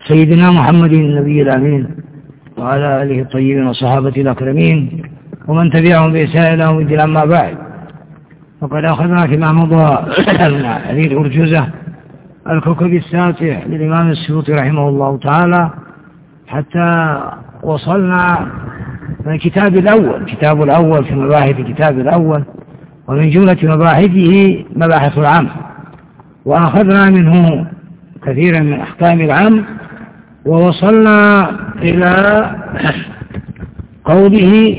سيدنا محمد النبي الأمين وعلى آله الطيبين وصحابته الأكرمين ومن تبعهم بإحسان إلى يوم الدين. أما بعد، وقد أخذنا فيما مضى هذه الأرجوزة الكوكب الساطع للإمام السيوطي رحمه الله تعالى حتى وصلنا من الكتاب الأول في مباحث الكتاب الأول، ومن جملة مباحثه مباحث العام، وأخذنا منه كثيرا من أحكام العام، ووصلنا إلى قوله: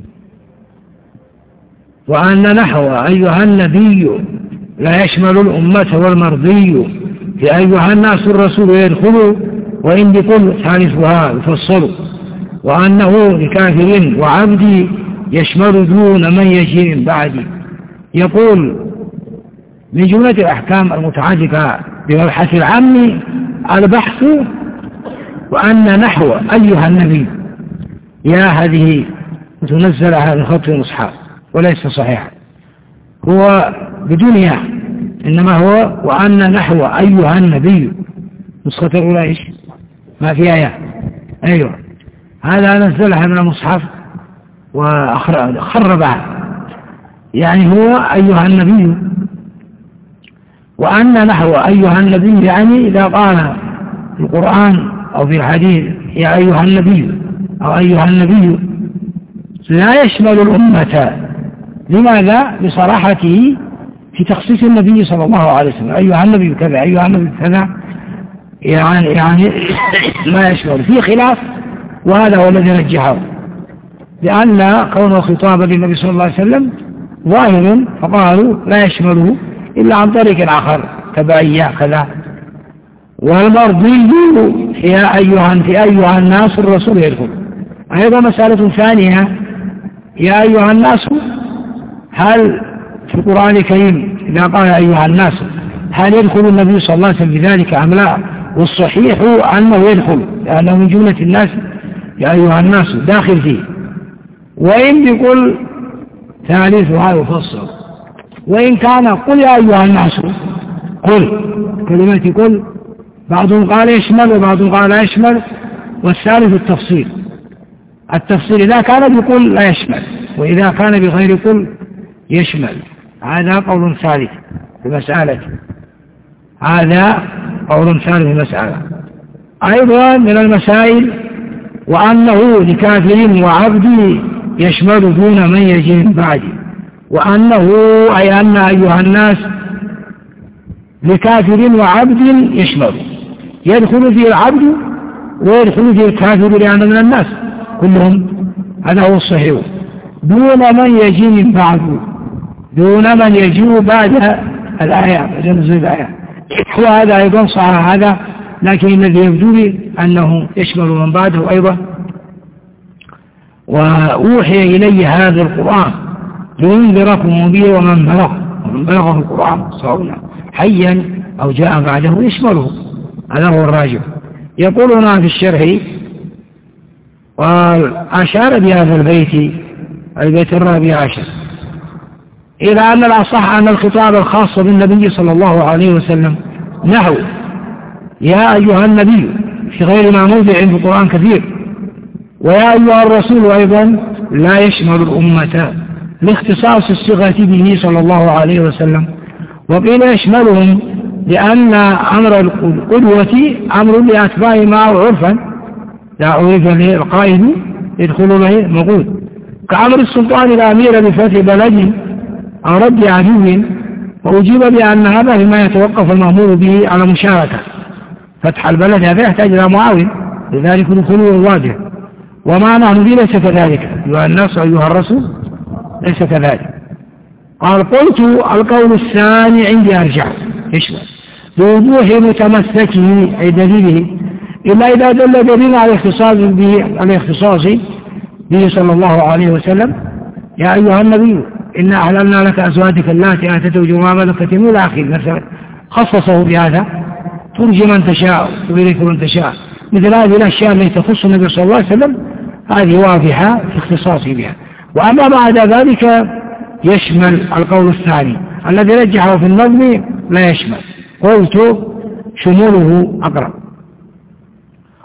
وأن نحو أيها النبي لا يشمل الأمة والمرضي في أيها الناس الرسول يدخل وإن بكل ثالثها يفصل، وأنه لكافر وعبد يشمل دون من يجي من بعد. يقول من جملة الأحكام المتعلقة بمبحث العام البحث وأن نحو أيها النبي، يا هذه تنزل على خط المصحف وليس صحيحا، هو بدون ياء، إنما هو وأن نحو أيها النبي. نسخة الأولى إيش؟ ما فيها ياء. أيوه، هذا نزلها من المصحف وخربها، يعني هو أيها النبي. وأن نحو أيها النبي يعني إذا قال في القرآن أو في الحديث يا أيها النبي أو أيها النبي لا يشمل الأمة. لماذا؟ لصراحته في تخصيص النبي صلى الله عليه وسلم، أيها النبي كذا أيها النبي كذا، يعني ما يشمل. في خلاف، وهذا هو الذي رجحه، لأن كونه خطابا للنبي صلى الله عليه وسلم ظاهر، فقالوا لا يشمله إلا عن طريق آخر تبعية كذا. والمرضي يا أيها الناس الرسول يدخل. أيضا مسألة ثانية، يا أيها الناس، هل في القرآن الكريم إذا قال أيها الناس هل يدخل النبي صلى الله عليه وسلم بذلك أم لا؟ والصحيح أنه يدخل، لأنه من جملة الناس يا أيها الناس داخل فيه. وإن بكل ثالثها يفصل، وإن كان قل يا أيها الناس، قل كلمة قل بعضهم قال يشمل وبعضهم قال لا يشمل، والثالث التفصيل إذا كان بقل لا يشمل، وإذا كان بغير قل يشمل. هذا قول ثالث في مسألة، أيضا من المسائل وأنه لكافر وعبد يشمل دون من يجي من بعده. وأنه أي أن أيها الناس لكافر وعبد يشمل، يدخل فيه العبد ويدخل فيه الكافر، لأن من الناس كلهم، هذا هو الصحيح، دون من يجي من بعده، دون من يجي بعد الآية، وهذا أيضا صح هذا، لكن الذي يبدو لي أنه يشمل من بعده أيضا. وأوحي إلي هذا القرآن لينذركم به ومن بلغه القرآن سواء حيا أو جاء بعده يشمله، هذا هو الراجح. يقولون في الشرح، وأشار بهذا البيت الرابع عشر إلى أن الأصح أن الخطاب الخاص بالنبي صلى الله عليه وسلم نحو يا أيها النبي في غير ما موضع في القرآن كثير، ويا أيها الرسول أيضا لا يشمل الأمة لاختصاص الصيغة به صلى الله عليه وسلم. وقيل يشملهم لأن أمر القدوة أمر لأتباع ما عرفا لا عرف له القائد يدخل له مقود، كأمر السلطان الأمير بفتح بلد أو رد عدو، وأجيب بأن هذا فيما يتوقف المأمور به على مشاركة. فتح البلد هذا يحتاج إلى معاون، لذلك دخوله واضح. وما نحن به ليس كذلك، أيها الناس أيها الرسول ليس كذلك. قال قلت القول الثاني عندي أرجع يشمل بوضوح متمسكه أي دليله، إلا إذا دل دليل على الاختصاص به صلى الله عليه وسلم. يا أيها النبي إنا أحللنا لك أزواجك اللاتي آتت أجورهن ما ملكت يمينك إلى آخره، مثلا خصصه بهذا، ترجي من تشاء وتبرك من تشاء. مثل هذه الأشياء التي تخص النبي صلى الله عليه وسلم هذه واضحة في اختصاصه بها. وأما بعد ذلك يشمل القول الثاني الذي رجحه في النظم لا يشمل. قلت شموله أقرب.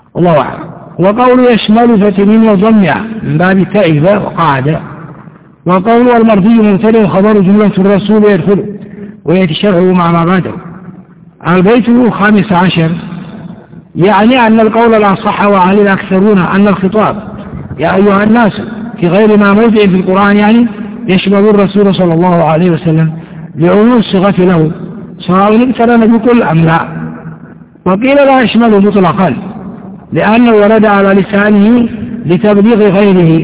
الله أعلم. وقول يشمل فتنين وضمع من باب تعب وقعد. وقول المرضي مبتدأ خبر جملة الرسول يدخل ويأتي شرعه مع ما بعده. البيت 15 يعني أن القول الأصح وعليه الأكثرون أن الخطاب يا أيها الناس في غير ما موضع في القرآن يعني يشمل الرسول صلى الله عليه وسلم لعموم الصيغة له سواء اقترن بكل أم لا. وقيل لا يشمل مطلقا لأنه ورد على لسانه لتبليغ غيره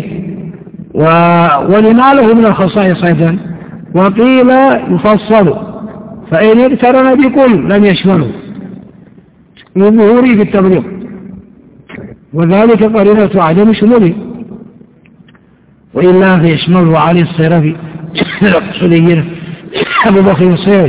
ولما له من الخصائص أيضا. وقيل يفصل فإن اقترن بكل لم يشمله لظهوره في التبليغ وذلك قرينة عدم شموله وإلا فيشمله علي الصيرفي الأقصري أبو بكر الصيد.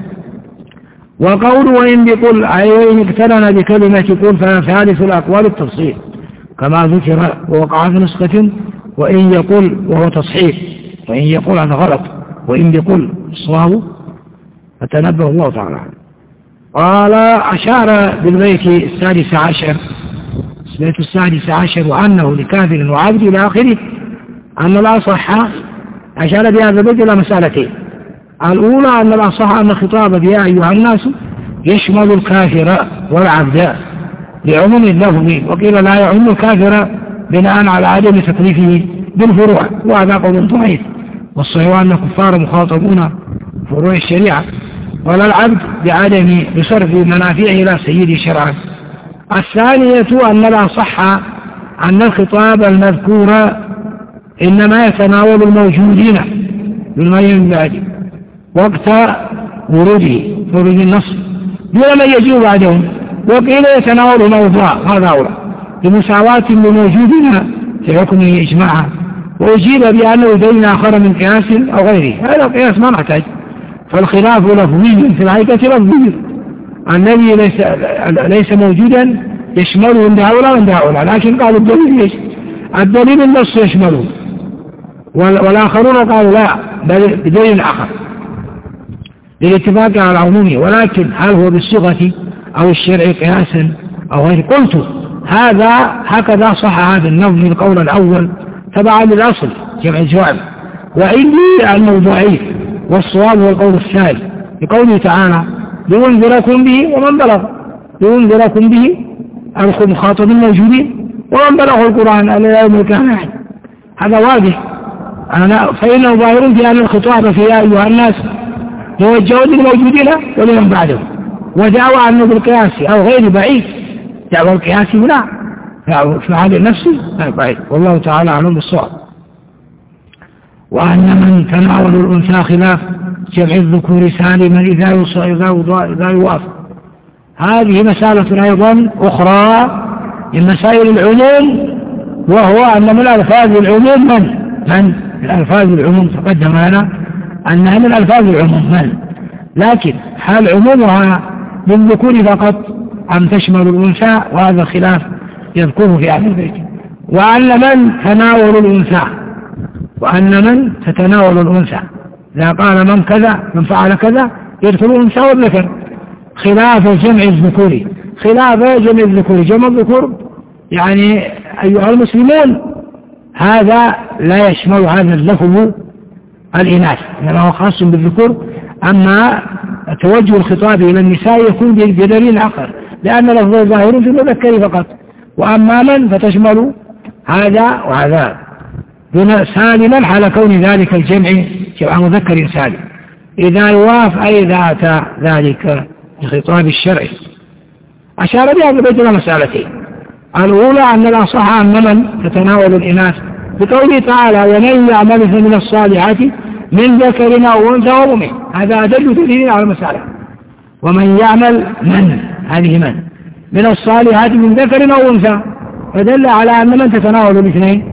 وقول وإن بقل أي وإن اقترن بكلمة قل فثالث الأقوال التفصيل كما ذكر ووقع في نسخة وإن يقول وهو تصحيح وإن يقول هذا غلط وإن بقل الصواب فتنبه الله تعالى. قال أشار بالبيت 16 البيت 16 وأنه لكافر وعبد إلى آخره أن الأصح أشار بهذا البيت إلى مسألتين. الأولى أن الأصح أن الخطاب بيا أيها الناس يشمل الكافر والعبد لعموم اللفظ وقيل لا يعم الكافر بناء على عدم تكليفه بالفروع وهذا قول ضعيف والصحيح أن الكفار مخاطبون فروع الشريعة ولا العبد بعدم بصرف منافعه إلى سيد شرعا. الثانية أن الأصح أن الخطاب المذكور إنما يتناول الموجودين بالمية من بعده وقت وروده ورود النص دون من يجيء بعدهم. وقيل يتناول موضوع هذا أولى بمساواة لموجودين في حكمه إجماعا. وأجيب بأنه يدين آخر من قياس أو غيره هذا القياس ما نحتاج فالخلاف لفظي في الحقيقة لفظي الذي ليس موجودا يشمله عند هؤلاء وعند هؤلاء لكن قالوا الدليل ليش الدليل النص يشمله والآخرون قالوا لا بل بدليل آخر للاتفاق على عمومه ولكن هل هو بالصيغة أو الشرع قياسا أو غير. قلت هذا هكذا صح هذا النظم القول الأول تبعا للأصل جمع الجواب وعندي أنه ضعيف والصواب هو القول الثاني لقوله تعالى لينذركم به ومن بلغ لينذركم به المخاطب الموجودين ومن بلغ القرآن ألا يوم كان أحد هذا واضح. فإنه ظاهر في أن الخطاب في يا أيها الناس موجه للموجودين ولمن بعدهم ودعوى أنه بالقياس أو غير بعيد دعوى القياس لا في هذا النفس بعيد والله تعالى أعلم بالصواب. وأن من تناول الأنثى خلاف جمع الذكور سالما إذا يوافق. هذه مسألة أيضا أخرى من مسائل العموم وهو أن من ألفاظ العموم من الألفاظ العموم تقدم لنا أنها من ألفاظ العموم من لكن هل عمومها للذكور فقط أم تشمل الأنثى وهذا الخلاف يذكره في أهل البيت. وأن من تناول الأنثى وأن من تتناول الأنثى إذا قال من كذا من فعل كذا يدخل الأنثى والذكر خلاف جمع الذكور خلاف جمع الذكور جمع الذكور يعني أيها المسلمون هذا لا يشمل هذا اللفظ الإناث إنما هو خاص بالذكور. أما توجه الخطاب إلى النساء يكون بدليل آخر لأن لفظ ظاهر في المذكر فقط وأما من فتشمل هذا وهذا دون سالما حال كون ذلك الجمع جمع مذكر سالم إذا يواف أي إذا أتى ذلك بخطاب الشرع. أشار بها البيت إلى مسألتين. الأولى أن الأصح أن من تتناول الإناث بقوله تعالى ومن يعمل من الصالحات من ذكر أو أنثى وهو مؤمن هذا أدل دليل على المسألة. ومن يعمل هذه من الصالحات من ذكر أو أنثى فدل على أن من تتناول الاثنين.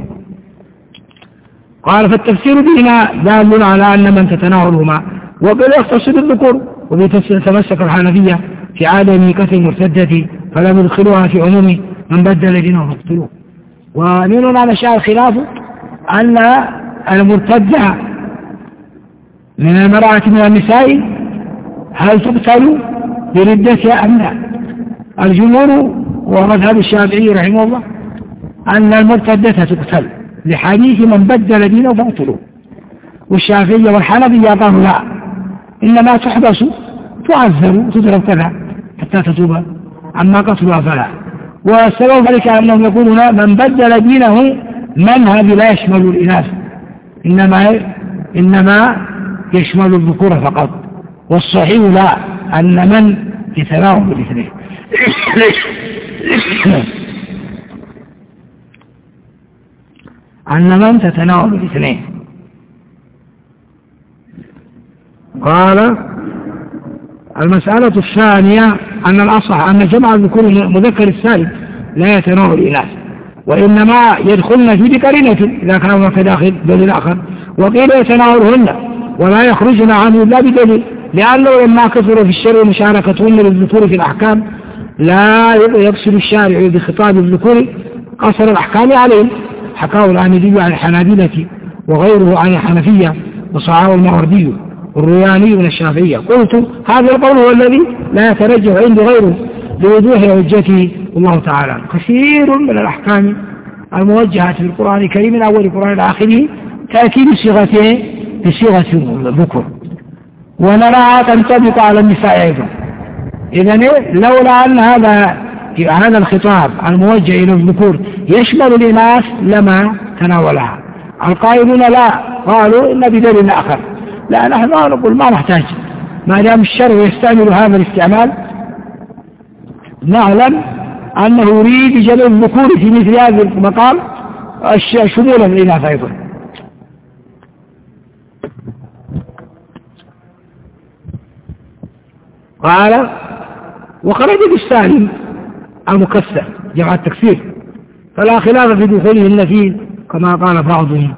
قال فالتفسير بهما دال على أن من تتناولهما وقد يختص بالذكور وبتمسك الحنفية في عدم كثر المرتدة فلم يدخلوها في عموم من بدل دينه فاقتلوه. ومن على شاء الخلاف أن المرتدة من المرأة من النساء هل تقتل بردتها أم لا. الجمهور ومذهب الشافعي رحمه الله أن المرتدة تقتل لحديث من بدل دينه فاقتلوه، والشافعية والحنفية قالوا لا، إنما تحبس تعذر وتضرب كذا حتى تتوب، أما قتلها فلا. والسبب ذلك أنهم يقولون من بدل دينه منهج لا يشمل الإناث، إنما يشمل الذكور فقط، والصحيح لا، أن من يتناول الاثنين أن من تتناول الاثنين. قال المسألة الثانية أن الأصح أن جمع الذكور المذكر السالم لا يتناول الإناث، وإنما يدخلن في بقرينة إذا كان هناك داخل دليل آخر، وقيل يتناولهن ولا يخرجن عنه إلا بدليل، لأنه لما كثر في الشرع مشاركتهن للذكور في الأحكام لا يقصد الشارع بخطاب الذكور قصر الأحكام عليهم. حكاه الآمدي عن الحنابلة وغيره عن الحنفية وصححه الماوردي والروياني من الشافعية. قلت هذا القول هو الذي لا يترجح عند غيره لوضوح حجته، والله تعالى. كثير من الأحكام الموجهة في القرآن الكريم من أول القرآن إلى آخره تأتي بصيغة الذكر، ونراها تنطبق على النساء أيضا. إذن لولا أن هذا الخطاب الموجه إلى الذكور يشمل الإناث لما تناولها. القائلون لا، قالوا إن بدليل آخر. لا، نحن نقول ما نحتاج، ما دام الشرع يستعمل هذا الاستعمال نعلم أنه يريد جمع الذكور في مثل هذا المقام شمولا للإناث أيضا. قال وخرج بالسالم المكسر جمع التكسير فلا خلاف في دخولهن فيه كما قال بعضهم.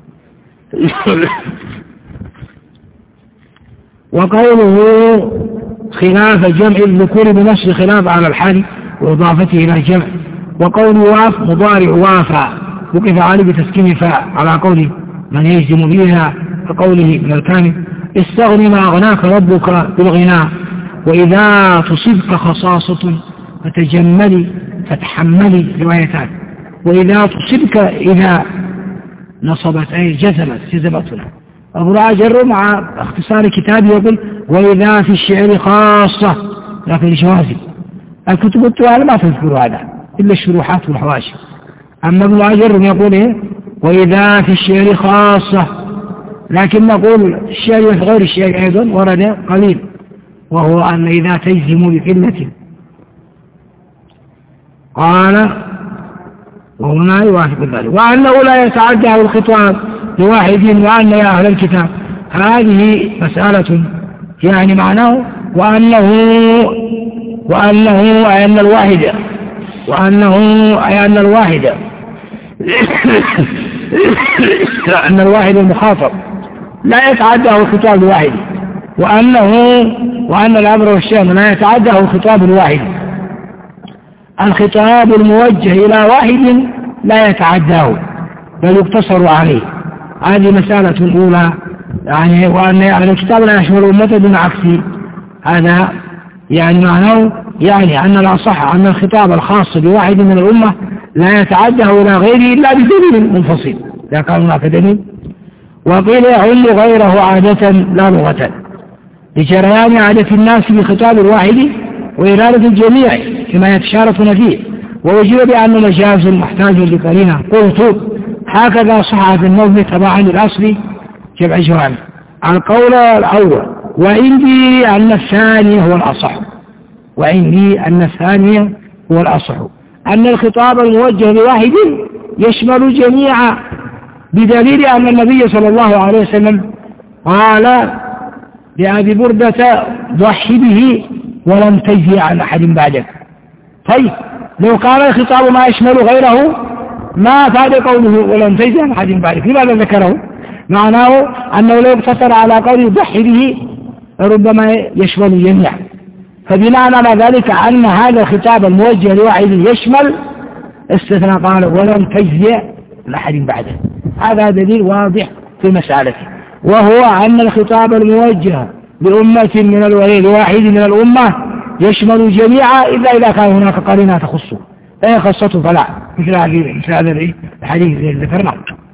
وقوله خلاف جمع الذكور بنص خلاف على الحال وإضافته إلى الجمع. وقوله واف مضارع وافى وقف عليه بتسكين فاء على قوله من يجزم بها كقوله من الكامل استغني ما أغناك ربك بالغناء. وإذا تصبك خصاصة فتجملي فتحملي روايتان. وإذا تصبك إذا نصبت أي جزمتنا. أبو راجر مع اختصار كتابه يقول وإذا في الشعر خاصة لكن الجوازي. الكتب التوالى ما تذكر هذا إلا الشروحات والحواشي. أما ابن راجر يقول إيه وإذا في الشعر خاصة، لكن نقول الشعر غير الشعر أيضا ورد قليل، وهو أن إذا تجزم بقلة. قال وهنا يوافق ذلك. وأنه لا يتعدى الخطاب لواحد وأن يا أهل الكتاب هذه مسألة يعني معناه وأنه أي أن الواحد أن الواحد المخاطب لا يتعدى الخطاب لواحد، وأن الأمر والشأن لا يتعدى الخطاب الواحد. الخطاب الموجه إلى واحد لا يتعداه بل يقتصر عليه. هذه مسألة أولى يعني. وأن الكتاب لا يشمل أمته دون عكسه، هذا يعني معناه يعني أن الأصح أن الخطاب الخاص بواحد من الأمة لا يتعداه إلى غيره إلا بدليل منفصل إذا كان هناك دليل. وقيل يعم غيره عادة لا لغة لجريان عادة الناس بخطاب الواحد وإرادة الجميع كما يتشاركون فيه. ووجب بأنه مجاز محتاج لقرينة. قلت هكذا صح في النظم تبعا للأصل جمع جوامع. القول الأول وعندي أن الثاني هو الأصح أن الخطاب الموجه لواحد يشمل جميع، بدليل أن النبي صلى الله عليه وسلم قال لأبي بردة ضحي به ولم تجزي عن أحد بعدك. طيب لو كان الخطاب ما يشمل غيره ما فاد قوله ولم تجزي عن أحد بعدك، لماذا ذكره؟ معناه أنه لو اقتصر على قوله ضحي به ربما يشمل الجميع. فبناء على ذلك أن هذا الخطاب الموجه لواحد يشمل استثناء قال ولم تجزي عن أحد بعده. هذا دليل واضح في مسألته، وهو أن الخطاب الموجه لواحد من الأمة يشمل جميعا إلا إذا كان هناك قرينة تخصه، فإن خصته فلا، مثل هذا الحديث الذي ذكرناه.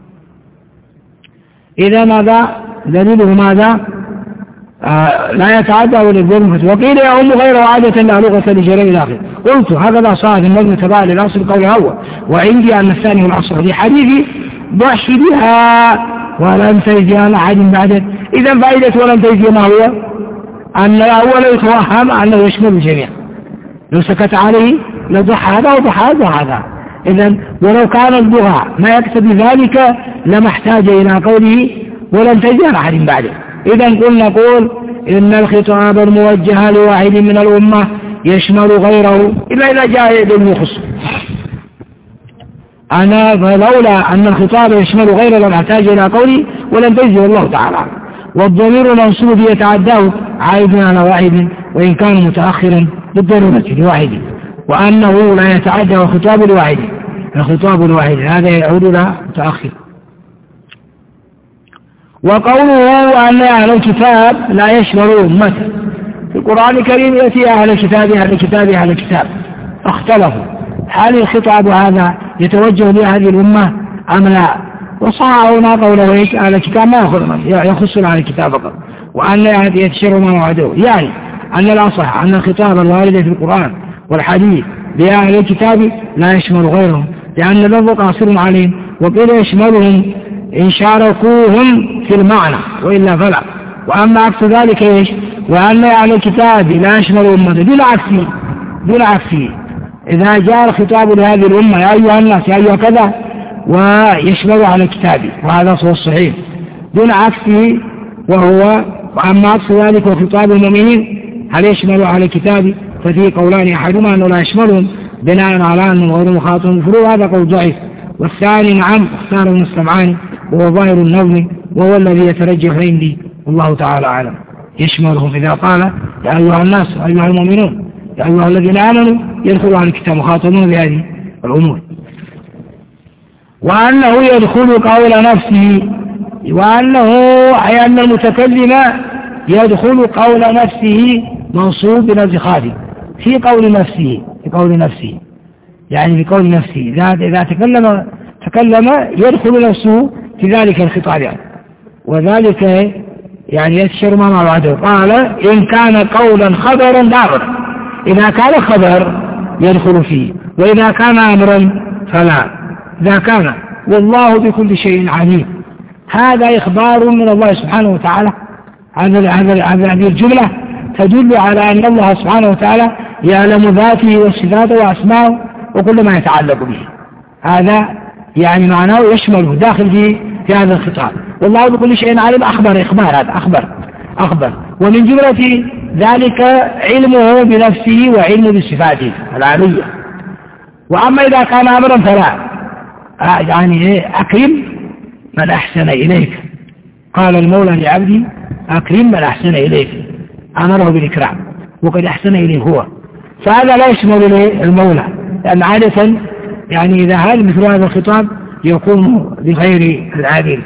إذا ماذا دليله ماذا؟ لا يتعدى ولا الظلم. وقيل يعم غيره عادة لا لغة لجريء الآخر. قلت هكذا صاحب النظم تبع للأصل القول الأول، وعندي أن الثاني هو الأصل في حديثي ضحي بها ولم تجزي عن أحد بعده. إذا فائدة ولم تجزي ما هو؟ أن الأول يتوهم أنه يشمل الجميع، لو سكت عليه لضحى هذا وضحى هذا. إذا ولو كان الضحى ما يقتضي ذلك لما احتاج إلى قوله ولم تجزي عن أحد بعده. إذا نقول إن الخطاب الموجه لواحد من الأمة يشمل غيره إلا إذا جاء يدل يخص. فلولا أن الخطاب يشمل غيره لم احتاج إلى قوله ولم تجزي والله تعالى. والضمير المنصوب يتعداه عائد على واحد وإن كان متأخرا بالضرورة لواحد، وأنه لا يتعدى الخطاب لواحد، الخطاب لواحد هذا يعود إلى متأخر. وقوله أن أهل الكتاب لا يشمل أمته، في القرآن الكريم يأتي أهل الكتاب أهل الكتاب أهل الكتاب، اختلفوا هل الخطاب هذا يتوجه لهذه الأمة أم لا؟ وصح هنا قوله أهل الكتاب ما يخص أهل الكتاب فقط، وأن يتشر ما وعدوه، يعني أن الأصح أن الخطاب الوارد في القرآن والحديث لأهل الكتاب لا يشمل غيرهم، لأن اللفظ قاصر عليهم، وقيل يشملهم إن شاركوهم في المعنى وإلا فلا. وأما عكس ذلك إيش؟ وأن أهل الكتاب لا يشمل أمته دون عكسه إذا جاء الخطاب لهذه الأمة يا أيها الناس يا أيها كذا ويشمل على الكتاب، وهذا هو الصحيح دون عكسه. وأما عكس ذلك وخطاب المؤمنين هل يشمل على الكتاب؟ ففيه قولان، أحدهما أنه لا يشملهم بناء على أنه غير مخاطب بالفروض، هذا قول ضعيف، والثاني نعم اختاره من السمعاني وهو ظاهر النظم وهو الذي يترجح عندي والله تعالى أعلم. يشملهم إذا قال يا أيها الناس أيها المؤمنون يا أيها الذين آمنوا يدخلوا على الكتاب مخاطبون بهذه الأمور. وأنه يدخل قول نفسه، وأنه أي أن المتكلم يدخل قول نفسه منصوب بنفس خاطب في قول نفسه يعني في قول نفسه إذا تكلم يدخل نفسه في ذلك الخطاب يعني. وذلك يعني يتشر ما بعده. قال إن كان قولا خبرا داخلا، إذا كان خبر يدخل فيه، وإذا كان أمرا فلا. إذا كان والله بكل شيء عليم، هذا إخبار من الله سبحانه وتعالى. هذه الجملة تدل على أن الله سبحانه وتعالى يعلم ذاته وصفاته وأسماءه وكل ما يتعلق به. هذا يعني معناه يشمله داخل في هذا الخطاب. والله بكل شيء عليم، أخبر ومن جملة ذلك علمه بنفسه وعلمه بصفاته العالية. وأما إذا كان أمرا فلا، يعني أكرم من أحسن إليك، قال المولى لعبدي أكرم من أحسن إليك، أمره بالإكرام وقد أحسن إليه هو، فهذا لا يشمل المولى، لأن عادة يعني إذا هذا مثل هذا الخطاب يكون بغير العادل.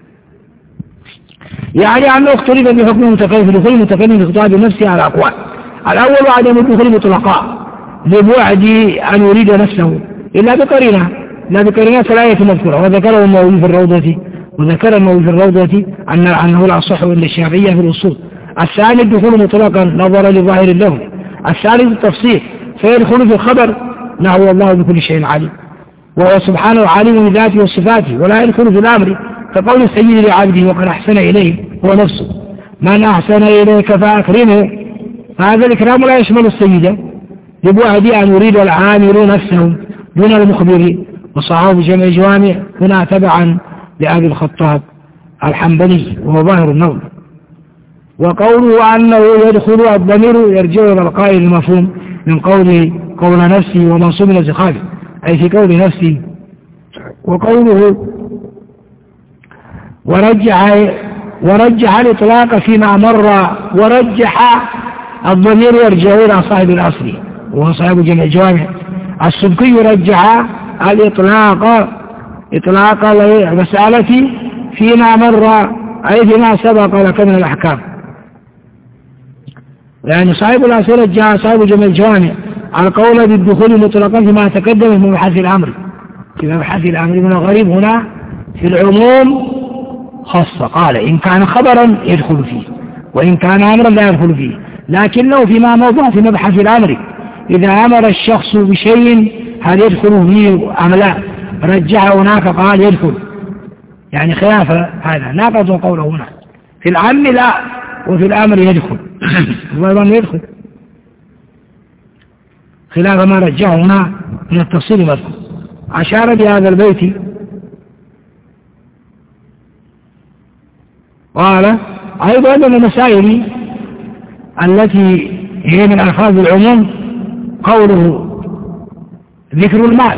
يعني أنه اختلف بحكم المتكلم لكل متكلم في خطاب نفسه على أقوال. الأول عدم الدخول مطلقا لبعد أن يريد نفسه إلا بقرينات الآية المذكورة، وذكر النووي في الروضة أنه لا صح إلا الشافعية في الأصول. الثاني الدخول مطلقا نظرا لظاهر اللفظ. الثالث التفصيل فيدخل في الخبر نحو الله بكل شيء عليم، وهو سبحانه عليم بذاته وصفاته، ولا يدخل في الأمر كقول السيد لعبده وقد أحسن إليه هو نفسه، من أحسن إليك فأكرمه. هذا الإكرام لا يشمل السيد لبعد أن يريد العامل نفسه دون المخبر. وصحاب جمع جوامع هنا تبعا لأبي الخطاب الحنبلي وهو ظاهر النظم. وقوله أنه يدخل الضمير يرجع إلى القائل المفهوم من قول نفسي ومنصوب الزخارف أي في قول نفسي. وقوله ورجح الإطلاق فيما مر، ورجح الضمير يرجع إلى صاحب الأصل وهو صاحب جمع الجوامع. السبكي رجح إطلاق المسألة فيما مر أي فيما سبق لك من الأحكام. يعني صاحب الأصيلة جاء صاحب جمع الجوامع على قول بالدخول مطلقا فيما تقدم في مبحث الأمر. في مبحث الأمر من الغريب هنا في العموم خاصة، قال إن كان خبرا يدخل فيه وإن كان أمرا لا يدخل فيه، لكنه فيما موضوع في مبحث الأمر إذا أمر الشخص بشيء هل يدخل فيه أم لا، رجع هناك قال يدخل، يعني خلاف هذا ناقض قوله هنا في العم لا وفي الأمر يدخل وأيضا يدخل، خلاف ما رجعه هنا من التفصيل مذكور. أشار بهذا البيت قال أيضا من المسائل التي هي من ألفاظ العموم قوله ذكر المال،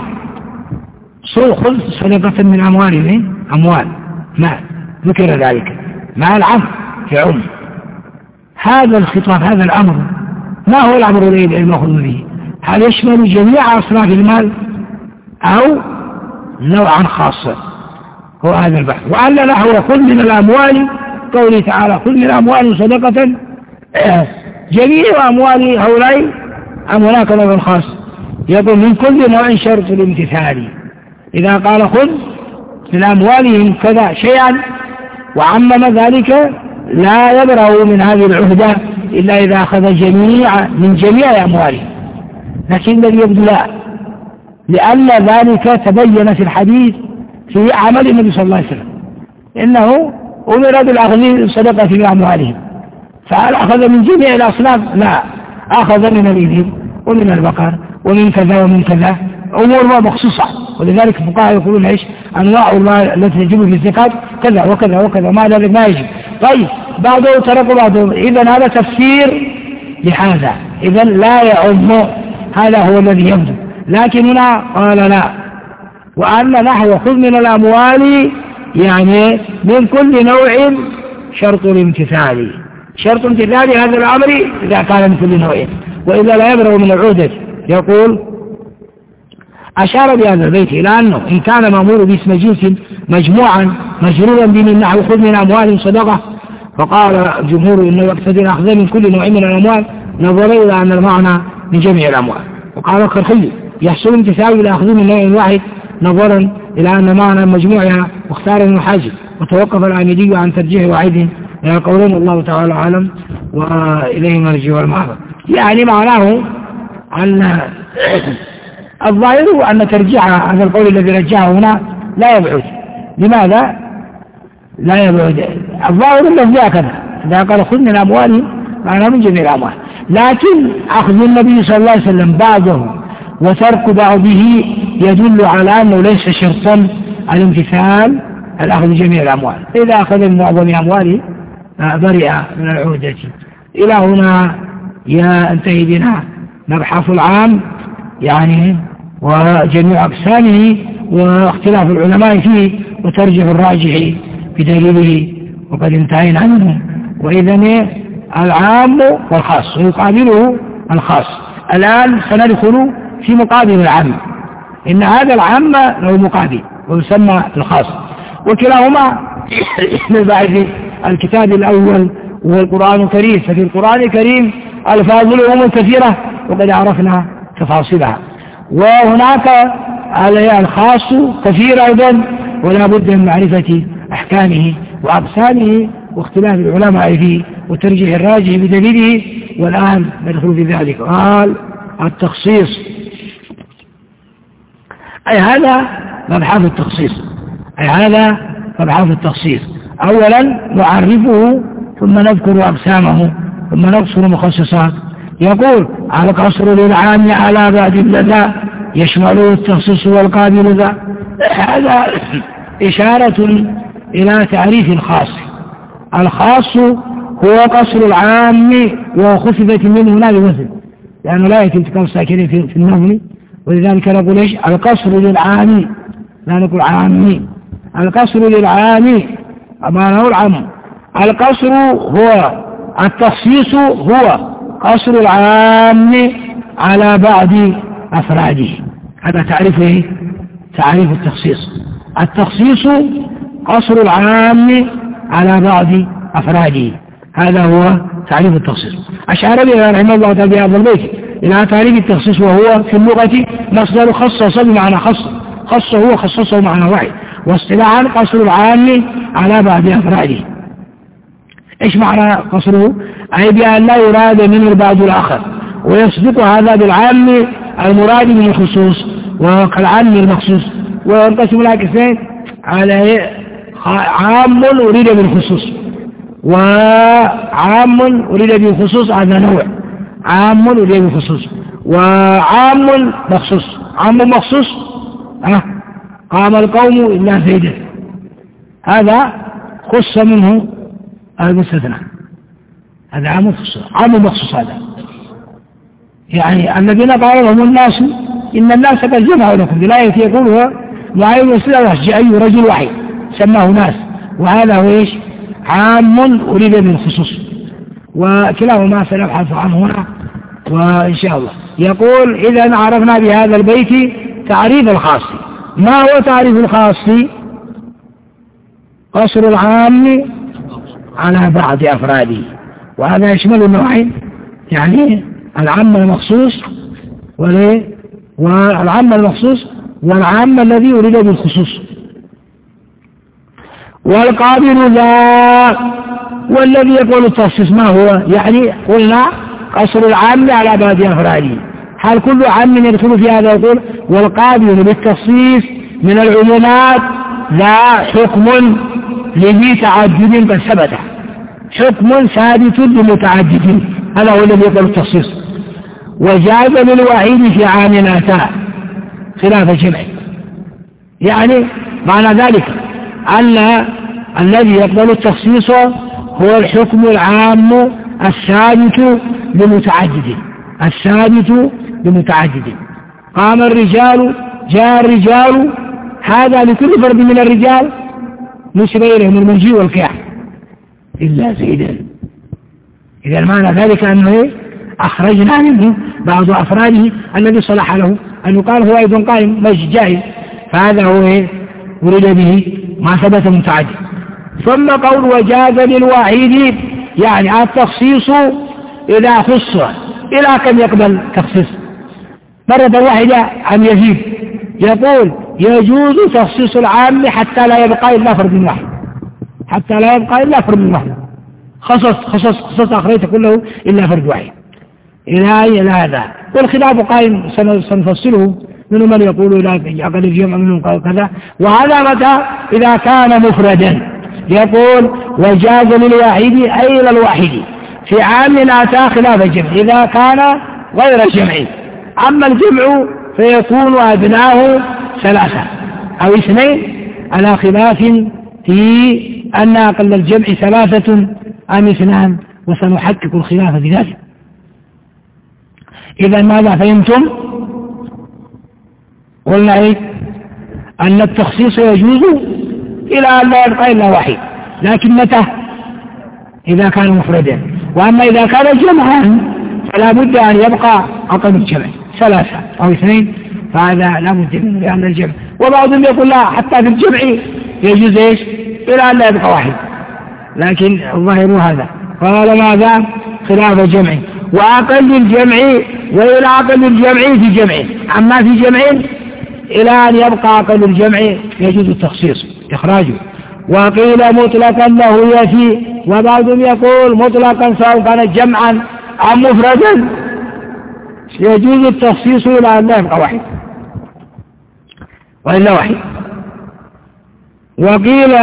خذ صدقة من أموالهم، أموال مال ذكر ذلك مال عم في عم. هذا الخطاب هذا الأمر ما هو الأمر المأخوذ به؟ هل يشمل جميع أصناف المال أو نوعا خاصا؟ هو هذا البحث. وأن نحو كل من الأموال قوله تعالى كل من الأموال صدقة، جميع أموال هؤلاء أم هناك نوع خاص؟ يقول من كل نوع شرط الامتثال. إذا قال خذ من أموالهم كذا شيئا وعمم ذلك لا يبرأ من هذه العهدة إلا إذا أخذ من جميع أموالهم، لكن الذي يبدو لا، لأن ذلك تبين في الحديث في عمل النبي صلى الله عليه وسلم إنه أمر بالأخذ صدقة في أموالهم، فهل أخذ من جميع الأصناف؟ لا، أخذ من الإبل ومن البقر ومن كذا ومن كذا أمور مخصوصة. ولذلك الفقهاء يقولون إيش أنواع المال التي تجب في الزكاة كذا وكذا وكذا ما ذلك ما يجب. طيب بعضه ترك بعضه، إذن هذا تفسير لهذا، إذن لا يعم، هذا هو الذي يبدو. لكن هنا قال لا، وأن نحو خذ من الأموال يعني من كل نوع شرط الامتثال، شرط امتثال هذا الأمر إذا كان من كل نوع، وإذا لا يبرأ من العهدة. يقول أشار بهذا البيت إلى أنه إن كان مأمور باسم جنس مجموعا مجرورا به نحو خذ من أموال صدقة، فقال الجمهور إنه يقتضي الأخذ من كل نوع من الأموال نظرا إلى أن المعنى من جميع الأموال. وقال الخرخي يحصل امتثال إلى أخذ من نوع واحد نظرا إلى أن معنى مجموعها واختار المحاجب، وتوقف العامدي عن ترجيح واحد من القولين الله تعالى أعلم وإليه مرجع والمعبر. يعني معناه أن الظاهر أن ترجيح هذا القول الذي رجعه هنا لا يبعد. لماذا لا يبعد؟ الظاهر الذي هكذا إذا قال خذ من أموالهم معناه من جميع الأموال، لكن أخذ النبي صلى الله عليه وسلم بعضه وترك بعضه يدل على أنه ليس شرطا الامتثال الأخذ جميع الأموال. إذا أخذ من معظم أمواله برئ من العهدة. إلى هنا ينتهي بنا مبحث العام يعني وجميع أقسامه واختلاف العلماء فيه وترجح الراجح بدليله، وقد انتهينا عنه. وإذن العام والخاص ويقابله الخاص. الآن سندخل في مقابل العام، إن هذا العام له مقابل ويسمى الخاص، وكلاهما من بعد الكتاب الأول والقرآن الكريم. ففي القرآن الكريم ألفاظ العموم كثيرة وقد عرفنا تفاصيلها، وهناك الخاص كثير أيضا ولا بد من معرفة أحكامه وأقسامه واختلاف العلماء فيه وترجيح الراجح بدليله. والآن ندخل في ذلك. قال التخصيص، أي هذا مبحث التخصيص، أي هذا مبحث التخصيص. أولا نعرفه ثم نذكر أقسامه ثم نقصر مخصصات. يقول القصر للعام على بعد اللذا يشمله التخصيص والقابل ذا. هذا إشارة إلى تعريف الخاص. الخاص هو قصر العام وخففت منه لا بمثل، لأنه لا يتم تكون ساكنين في النظم، ولذلك نقول إيش القصر للعام، لا نقول عامي. القصر للعام أمانه العام. القصر هو التخصيص هو قصر العام على بعض أفراده. هذا تعريفه تعريف التخصيص. التخصيص قصر العام على بعض أفراده. هذا هو تعريف التخصيص. أشار به رحمه الله تعالى بهذا البيت إلى تعريف التخصيص، وهو في اللغة مصدر خصص بمعنى خص هو خصصه معنى واحد، واصطلاحا قصر العام على بعض أفراده. إيش معنى قصره؟ أي بأن لا يراد منه البعض الآخر، ويصدق هذا بالعام المراد من الخصوص وكالعام المخصوص. وينقسم لها قسمين، على عام أريد بالخصوص وعام أريد بالخصوص، هذا نوع عام أريد بالخصوص، وعام مخصوص. عام مخصوص قام القوم إلا زيدا، هذا خص منه المستثنى، هذا عام مخصوص. هذا يعني الذين قال لهم الناس إن الناس قد جمعوا لكم، بلاية يقولها معين وسلا أي رجل واحد سماه ناس، وهذا هو إيش؟ عام أريد بالخصوص، وكلاهما سنبحث عنه هنا وإن شاء الله. يقول إذا عرفنا بهذا البيت تعريف الخاص. ما هو تعريف الخاص؟ قصر العام على بعض أفراده، وهذا يشمل النوعين، يعني العام المخصوص والعام المخصوص والعام الذي يريد بالخصوص. والقابل ذا والذي يقول التخصيص ما هو؟ يعني قلنا قصر العام على بعض أفراده، هل كل عام يدخل في هذا؟ يقول والقابل بالتخصيص من العمومات لا حكم لذي تعدد قد ثبت، حكم ثابت لمتعدد، هذا هو الذي يقول التخصيص. وجاز للوحيد في عام أتى خلاف الجمع، يعني معنى ذلك أن الذي يقبل التخصيص هو الحكم العام الثابت لمتعدد. قام الرجال، جاء الرجال، هذا لكل فرد من الرجال نسب إليهم المجيء والقيام إلا زيدا. إذا معنى ذلك أنه أخرجنا منه بعض أفراده الذي صلح له أن يقال هو أيضا قائم جاهز، فهذا هو ورد به ما ثبت متعدد. ثم قول وجاز للواحد، يعني التخصيص إذا خص إلى كم يقبل تخصيص؟ مرة واحدة أم يزيد؟ يقول يجوز تخصيص العام حتى لا يبقى إلا فرد واحد، خصص أخريت كله إلا فرد واحد. إلى هذا والخلاف قائم سنفصله، من يقول إلى أقل الجمع، منهم قال كذا. وهذا متى؟ إذا كان مفردا. يقول وجاز للواحد أي للواحد في عام أتى خلاف الجمع إذا كان غير جمع. أما الجمع فيكون أبناه 3 أو 2 على خلاف في أن أقل الجمع 3 أم 2، وسنحقق الخلاف في ذلك. إذا ماذا فهمتم؟ قلنا أن التخصيص يجوز إلى أن لا يبقى إلا واحد، لكن متى؟ إذا كان مفردا. وأما إذا كان جمعا فلا بد أن يبقى أقل الجمع 3 أو 2، فهذا لا بد منه لأن الجمع. وبعضهم يقول لا، حتى في الجمع يجوز إلى أن لا يبقى واحد، لكن الظاهر هذا. قال ماذا؟ خلاف الجمع. وأقل الجمع وإلى أقل الجمع في جمع، أما في جمع إلى أن يبقى أقل الجمع يجوز التخصيص إخراجه. وقيل مطلقا له يفي، وبعضهم يقول مطلقا سواء كان جمعا أو مفردا يجوز التخصيص إلى أن لا يبقى واحد وإلا واحد. وقيل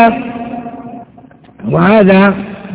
وهذا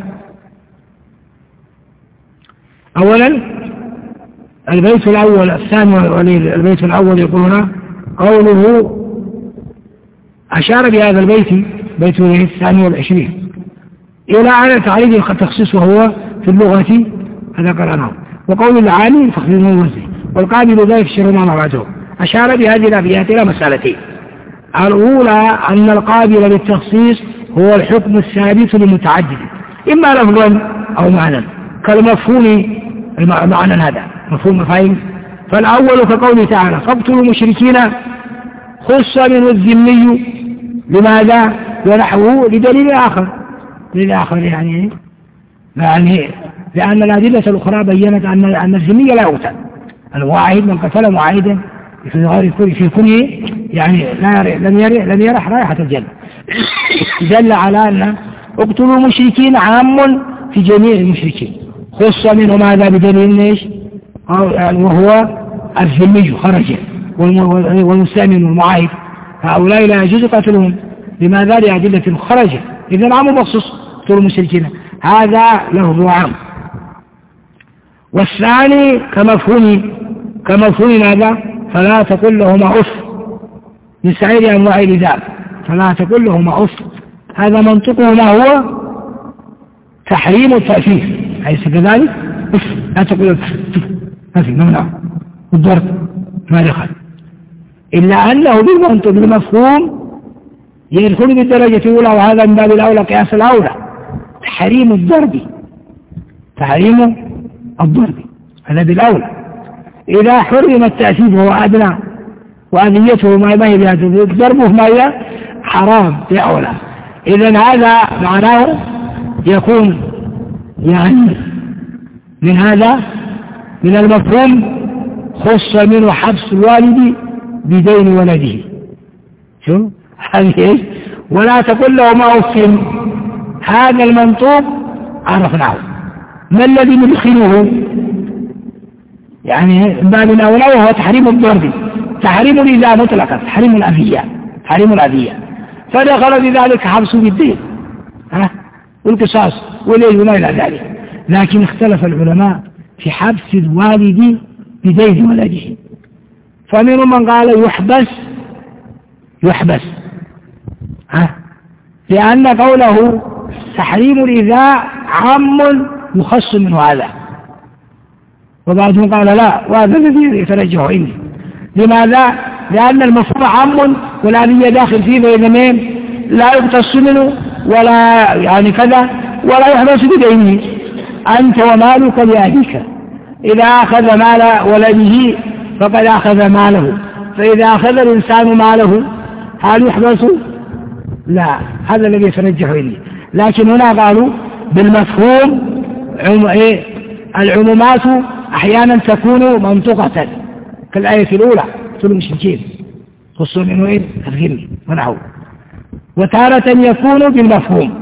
أولا البيت الأول الثاني البيت الأول يقولون قوله أشار بهذا البيت بيت الثاني والعشرين إلى أن تعريف التخصيص وهو في اللغة هذا قرأناه. وقول العالي تخصيص الموزي والقابل ذلك الشر ما بعده. أشار بهذه الأبيات إلى مسألتين. الأولى أن القابل للتخصيص هو الحكم الثابت لمتعدد إما لفظا أو معنى كالمفهوم معنى هذا مفهوم مفاهيم. فالأول كقوله تعالى فاقتلوا المشركين خص منه الذمي لماذا؟ ونحوه لدليل آخر يعني يعني لأن الأدلة الأخرى بيّنت أن الذمي لا يقتل، الواحد من قتل معاهدا في غير في كله يعني لم يرح رائحة الجنة. دل على أن اقتلوا المشركين عام في جميع المشركين، خص منهم هذا بدليل ايش؟ وهو الذمي خرج والمستأمن والمعاهد، هؤلاء لا يجوز قتلهم. لماذا؟ لأدلة خرج. إذا العام مخصوص اقتلوا المشركين، هذا له عام. والثاني كمفهوم هذا، فلا تقل لهما أف من سائر أنواع الإذاب، فلا تقل لهما أف، هذا منطقه ما هو تحريم التأثير، أليس كذلك؟ أف لا تقول هذه ممنوع والضرب ما دخل، إلا أنه بالمنطق بالمفهوم يدخل بالدرجة الأولى، وهذا من باب الأولى قياس الأولى، تحريم الضرب هذا بالأولى. إذا حرم التأثير وهو أدنى وأذيته ما يبين بهذا ضربه ما هي حرام بأولى. إذن هذا معناه يكون يعني من هذا من المفهوم خص منه حبس الوالد بدين ولده. شو هذه ايش؟ ولا تقل له ما أفهم، هذا المنطوق عرفناه. ما الذي ندخله يعني من باب الأولى وهو تحريم الضرب، تحريم الإذاء مطلقا، تحريم الأذية، فدخل بذلك حبس بالدين والقصاص وليه وما إلى ذلك. لكن اختلف العلماء في حبس الوالد بدين ولده، فمنهم من قال يحبس لأن قوله تحريم الإذاء عام يخص منه هذا، وبعضهم قال لا، وهذا الذي يترجح عندي. لماذا؟ لأن المفهوم عام والأذية داخل فيه، فإذا مين لا يقتص منه ولا يعني كذا ولا يحبس بدينه. أنت ومالك لأبيك، إذا أخذ مال ولده فقد أخذ ماله، فإذا أخذ الإنسان ماله هل يحبس؟ لا، هذا الذي يترجح عندي. لكن هنا قالوا بالمفهوم العمومات أحيانا تكون منطقة كالآية الأولى قتلوا المشركين خصوصا منه الغل ونحوه، وتارة يكون بالمفهوم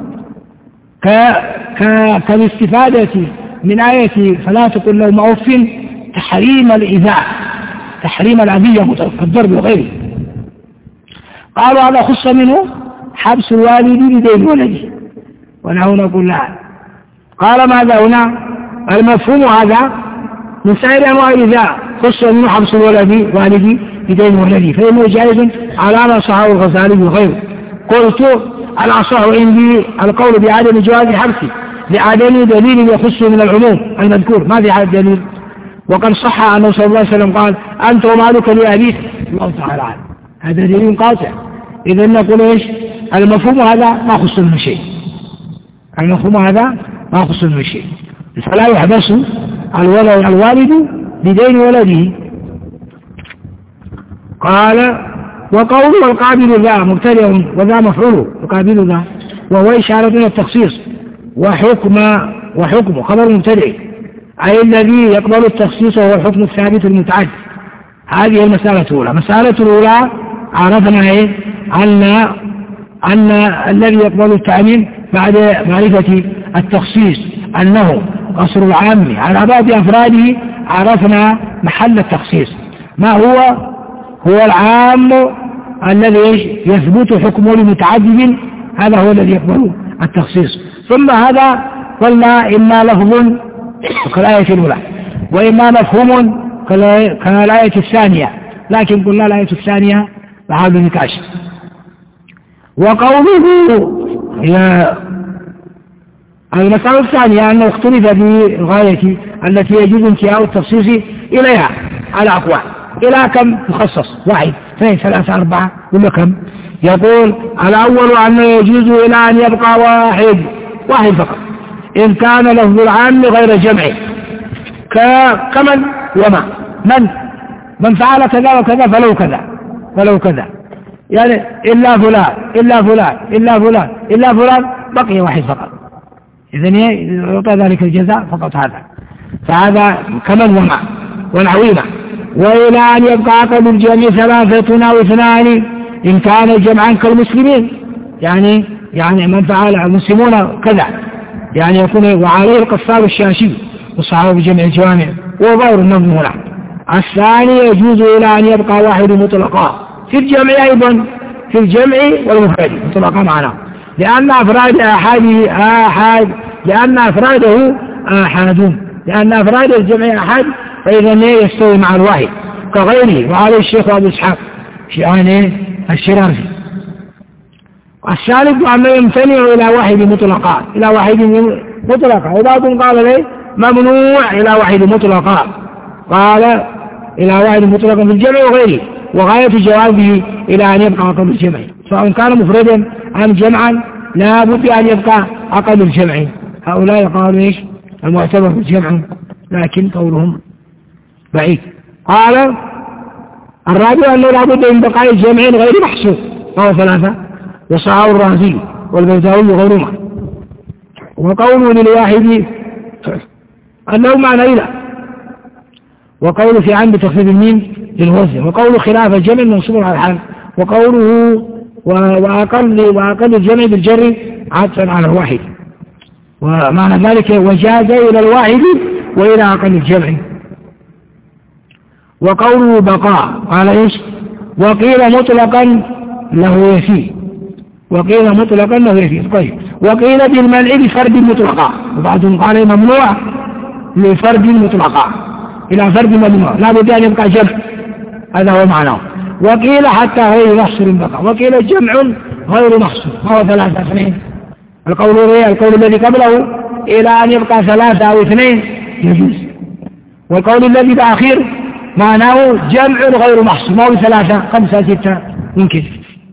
كالاستفادة من آية فلا تقل لهم أف تحريم الإذاء، تحريم الأذية الضرب وغيره. قالوا هذا خص منه حبس الوالد بدين ولده، ونحن نقول لا. قال ماذا هنا؟ المفهوم هذا من سائر أنواع الإذاء خص منه حبس الوالد بدين ولده، فإنه جائز على ما صححه الغزالي وغيره. قلت الأصح عندي القول بعدم جواز حبسه لعدم دليل يخص من العموم المذكور. ما في هذا الدليل؟ وقد صح أنه صلى الله عليه وسلم قال أنت ومالك لأبيك، الله تعالى عنه، هذا دليل قاطع. إذا نقول إيش؟ المفهوم هذا ما يخص منه شيء، المفهوم هذا ما يخص منه شيء، فلا يحبس الوالد بدين ولده. قال وقوله القابل ذا مبتدأ وذا مفعول يقابل ذا، وهو إشارة إلى التخصيص، وحكم خبر مبتدأ أي الذي يقبل التخصيص وهو الحكم الثابت المتعد. هذه المسألة الأولى. المسألة الأولى عرفنا أن الذي يقبل التعميم بعد معرفة التخصيص أنه قصر العام على بعض أفراده، عرفنا محل التخصيص ما هو العام الذي يثبت حكمه لمتعدد، هذا هو الذي يقبل التخصيص. ثم هذا قلنا إما لفظ كالآية الأولى وإما مفهوم كالآية الثانية، لكن قلنا الآية الثانية بهذا النقاش. وقوله المسألة الثانية أنه اختلف بالغاية التي يجوز انتهاء التخصيص إليها على أقوال، إلى كم يخصص؟ 1 2 3 4 ولا كم؟ يقول الأول أنه يجوز إلى أن يبقى واحد فقط إن كان لفظ العام غير جمع، كمن وما من فعل كذا وكذا فلو كذا يعني إلا فلان بقي واحد فقط. إذن يعطى ذلك الجزاء فقط هذا. فهذا كمن ونعويمة. وإلى أن يبقى عقد الجميع 3 أو 2 إن كان جمعا كالمسلمين، يعني من فعل المسلمون كذا، يعني يكون وعليه القصاب الشاشي وصحابه بجمع الجوامع وظاهر النظم هنا. الثاني يجوز إلى أن يبقى واحد مطلقا في الجمع أيضا، في الجمع والمفرد مطلقا معنا، لأن أفراده أفراد الجمع أحد، فإذا يستوي مع الواحد كغيره. وعليه الشيخ أبو إسحاق شيئان الشرارسي. الثالث أنه يمتنع إلى واحد مطلقا، وبعضهم قال لي ممنوع إلى واحد مطلقا، قال إلى واحد مطلقا في الجمع وغيره، وغاية جوابه إلى أن يبقى عقد الجمع سواء كان مفردا أم جمعا، لا بد أن يبقى عقد الجمع. هؤلاء قالوا إيش المعتبر في الجمع، لكن قولهم بعيد. قال الرابع أنه لا بد من بقاء الجمع غير محصور، وهو 3، وصححه الرازي والبيضاوي وغيرهما. وقوله للواحد أنه معنى إلى، وقوله في عن بتخفيف الميم للوزن، وقوله خلاف الجمع منصوب على الحال، وقوله وأقل الجمع بالجر عطفا على الواحد، ومعنى ذلك وجاز إلى الواحد وإلى أقل الجمع. وقوله بقاء قال إيش؟ وقيل مطلقا له يفي، طيب. وقيل بالمنع لفرد مطلقا، وبعضهم قال ممنوع لفرد مطلقا إلى فرد ممنوع، لا بد أن يبقى جمع، هذا هو معناه. وقيل حتى غير محصور بقى، وقيل جمع غير محصور، هو 3 القول الذي قبله إلى أن يبقى 3 أو 2 يجوز، والقول الذي بأخير معناه جمع غير محصور، ما هو 3 5 6 يمكن.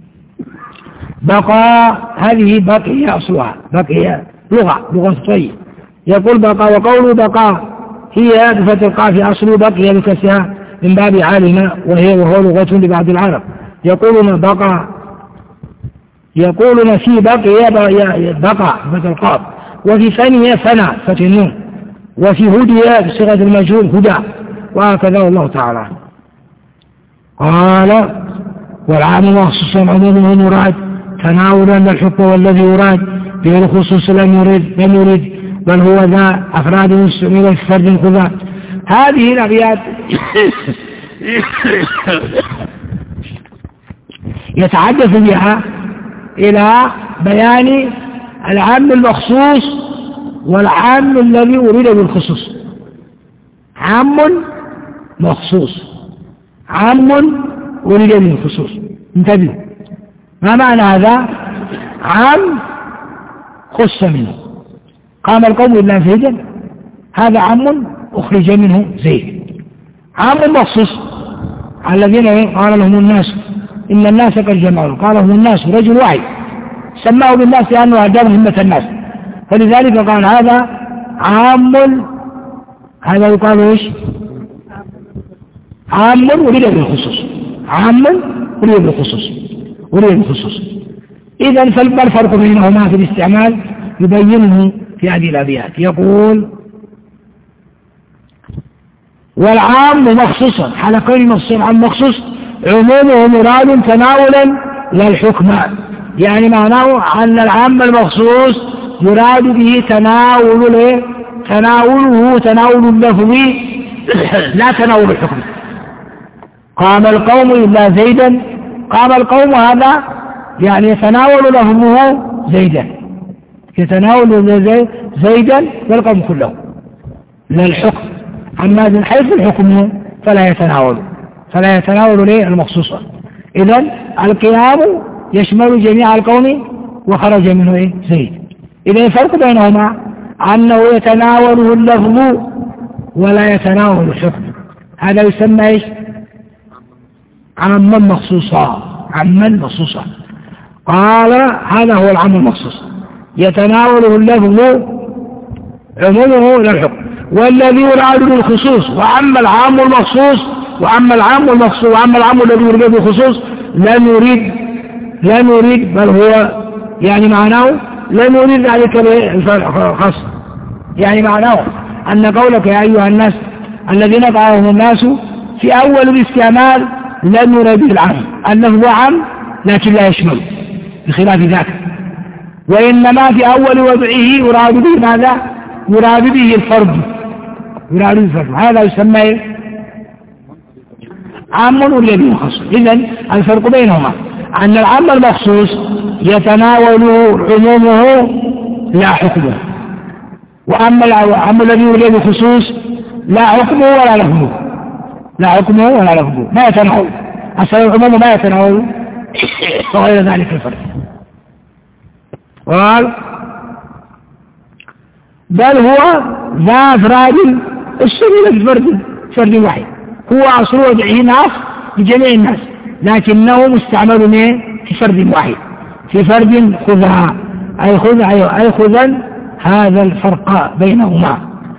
بقى هذه بقية أصلها، بقية لغة طيب. يقول بقى، وقول بقى هي بفتح القاف أصل بقية بكسرها من باب عالمة، وهو لغة لبعض العرب. يقولون بقى، يقولون في بقية بقى بفتح القاف، وفي ثانية فنى فتح النون، وفي هدية بصيغة المجهول هدى، وهكذا الله تعالى. قال والعام مخصوص عموما مراد تناولا للحكم، والذي يراد به الخصوص لم يرد بل هو ذا أفراد مستعملة في فرد خذا. هذه الأبيات يتحدث بها إلى بيان العام المخصوص والعام الذي أريد بالخصوص. عام مخصوص، عام أريد بالخصوص، انتبهوا. ما معنى هذا؟ عام خص منه، قام القوم إلا زيدا، هذا عام أخرج منه زيد. عام مخصوص الذين قال لهم الناس إن الناس قد جمعوا، قال لهم الناس رجل واحد سماه بالناس لأنه أدام همة الناس، فلذلك قال هذا عام، هذا يقال إيش؟ عام أريد بالخصوص، عام أريد بالخصوص. إذن فما الفرق بينهما في الاستعمال؟ يبينه في هذه الأبيات. يقول والعام مخصوصا، حال كون مخصوص عام مخصوص عمومه مراد تناولا للحكم، يعني معناه أن العام المخصوص يراد به تناول اللفظ لا تناول الحكم. قام القوم إلا زيدا، قام القوم هذا يعني يتناول لفظه زيدا، يتناول زيدا والقوم كله لا الحكم. أما من حيث الحكم فلا يتناول ليه المخصوصة. إذن القيام يشمل جميع القوم وخرج منه زيد. إذن الفرق بينهما أنه يتناوله اللفظ ولا يتناول الحكم، هذا يسمى إيش؟ عاما مخصوصا. قال هذا هو العام المخصوص، يتناوله اللفظ عمومه للحكم، والذي يراد بالخصوص. وأما العام المخصوص وأما العام الذي يراد بالخصوص لم يريد بل هو يعني معناه لم يريد ذلك الخاص. يعني معناه أن قولك يا أيها الناس الذين قالهم الناس في أول الاستعمال لم يرد العام، أنه عام لكن لا يشمل بخلاف ذاك، وإنما في أول وضعه يراد به ماذا؟ يراد به الفرد، يراد به الفرد. هذا يسمى عام أريد به خاص. إذن الفرق بينهما أن العام المخصوص يتناول عمومه لا حكمه، وأما العام الذي يريد بخصوص لا حكمه ولا لفظه، لا حكمه ولا لفظه، ما يتناول أصل العموم ما يتناول وغير ذلك الفرق. قال بل هو ذا أفراد استعمل فرد واحد، هو أصل وضعه ناس لجميع الناس، لكنه مستعمل في فرد واحد، في فرد خذها أي خذا هذا الفرق بينهما.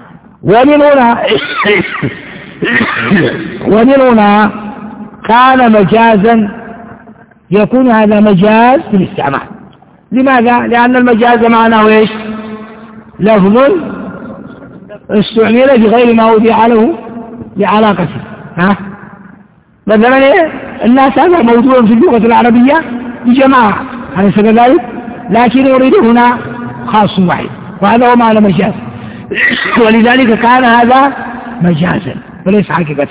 ومن هنا كان مجازا، يكون هذا مجاز في الاستعمال. لماذا؟ لأن المجاز معناه ايش؟ لفظ استعمل بغير ما وضع له لعلاقته. مثلا الناس هذا موضوع في اللغة العربية بجماعة، أليس كذلك؟ لكن يريد هنا خاص واحد، وهذا هو معنى مجاز. ولذلك كان هذا مجازا وليس حقيقة،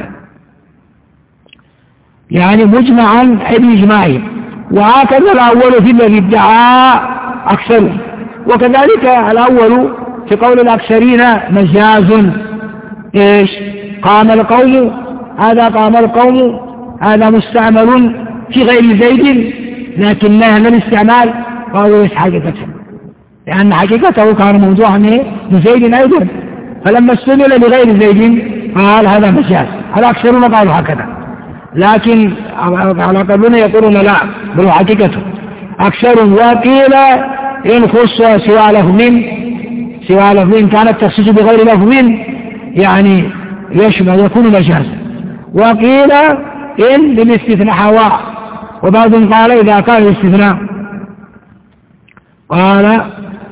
يعني مجمعا بإجماعه. وهكذا الأول في الذي ادعى أكثر، وكذلك الأول في قول الأكثرين مجاز. إيش؟ قام القوم، هذا قام القوم هذا مستعمل في غير زيد، لكن هذا الاستعمال قالوا ليس حقيقة، لأن حقيقته كان موضوعا لزيد أيضا، فلما استعمل لغير زيد قال هذا مجاز. الأكثرون قالوا هكذا، لكن على قبلنا يقولون لا بل حقيقته أكثر. وقيل إن خص سوى لفظ كانت تخصيص بغير لفظ يعني يشمل يكون مجازا. وقيل إن للاستثناء هواء، وبعضهم قال إذا كان الاستثناء. قال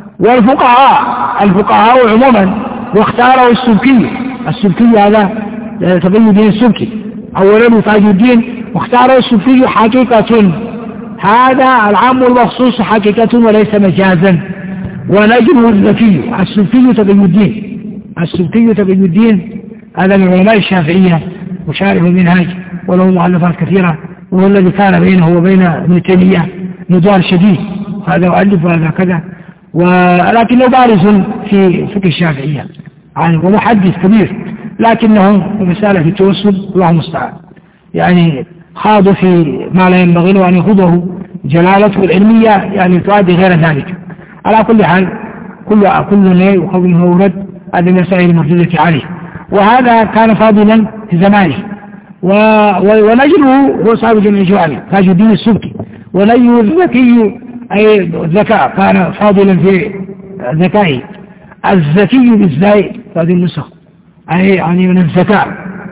الفقهاء عموما واختاروا السبكي هذا تقي الدين السبكي أولا تاج الدين، واختاروا السبكي حقيقة، هذا العام والمخصوص حقيقة وليس مجازا. ونجمه الزكي السبكي تقي الدين هذا من علماء الشافعية وشارح المنهاج وله مؤلفات كثيرة، وهو الذي كان بينه وبين ابن تيمية نضال شديد، هذا مؤلف وهذا كذا، ولكنه بارز في فقه الشافعية يعني ومحدث كبير، لكنه مسألة في التوسل الله المستعان، يعني خاض في ما لا ينبغي له أن يخوضه جلالته العلمية يعني تؤدي غير ذلك. على كل حال كل نيل وقوله ورد هذه المسائل المردودة عليه، وهذا كان فاضلا في زمانه. ونجله هو صاحب جميع جوانب تاج الدين السبكي، ونجله الذكي أي الذكاء كان فاضلا في ذكائه، الذكي بالزاي هذه النسخ أي يعني من الذكاء.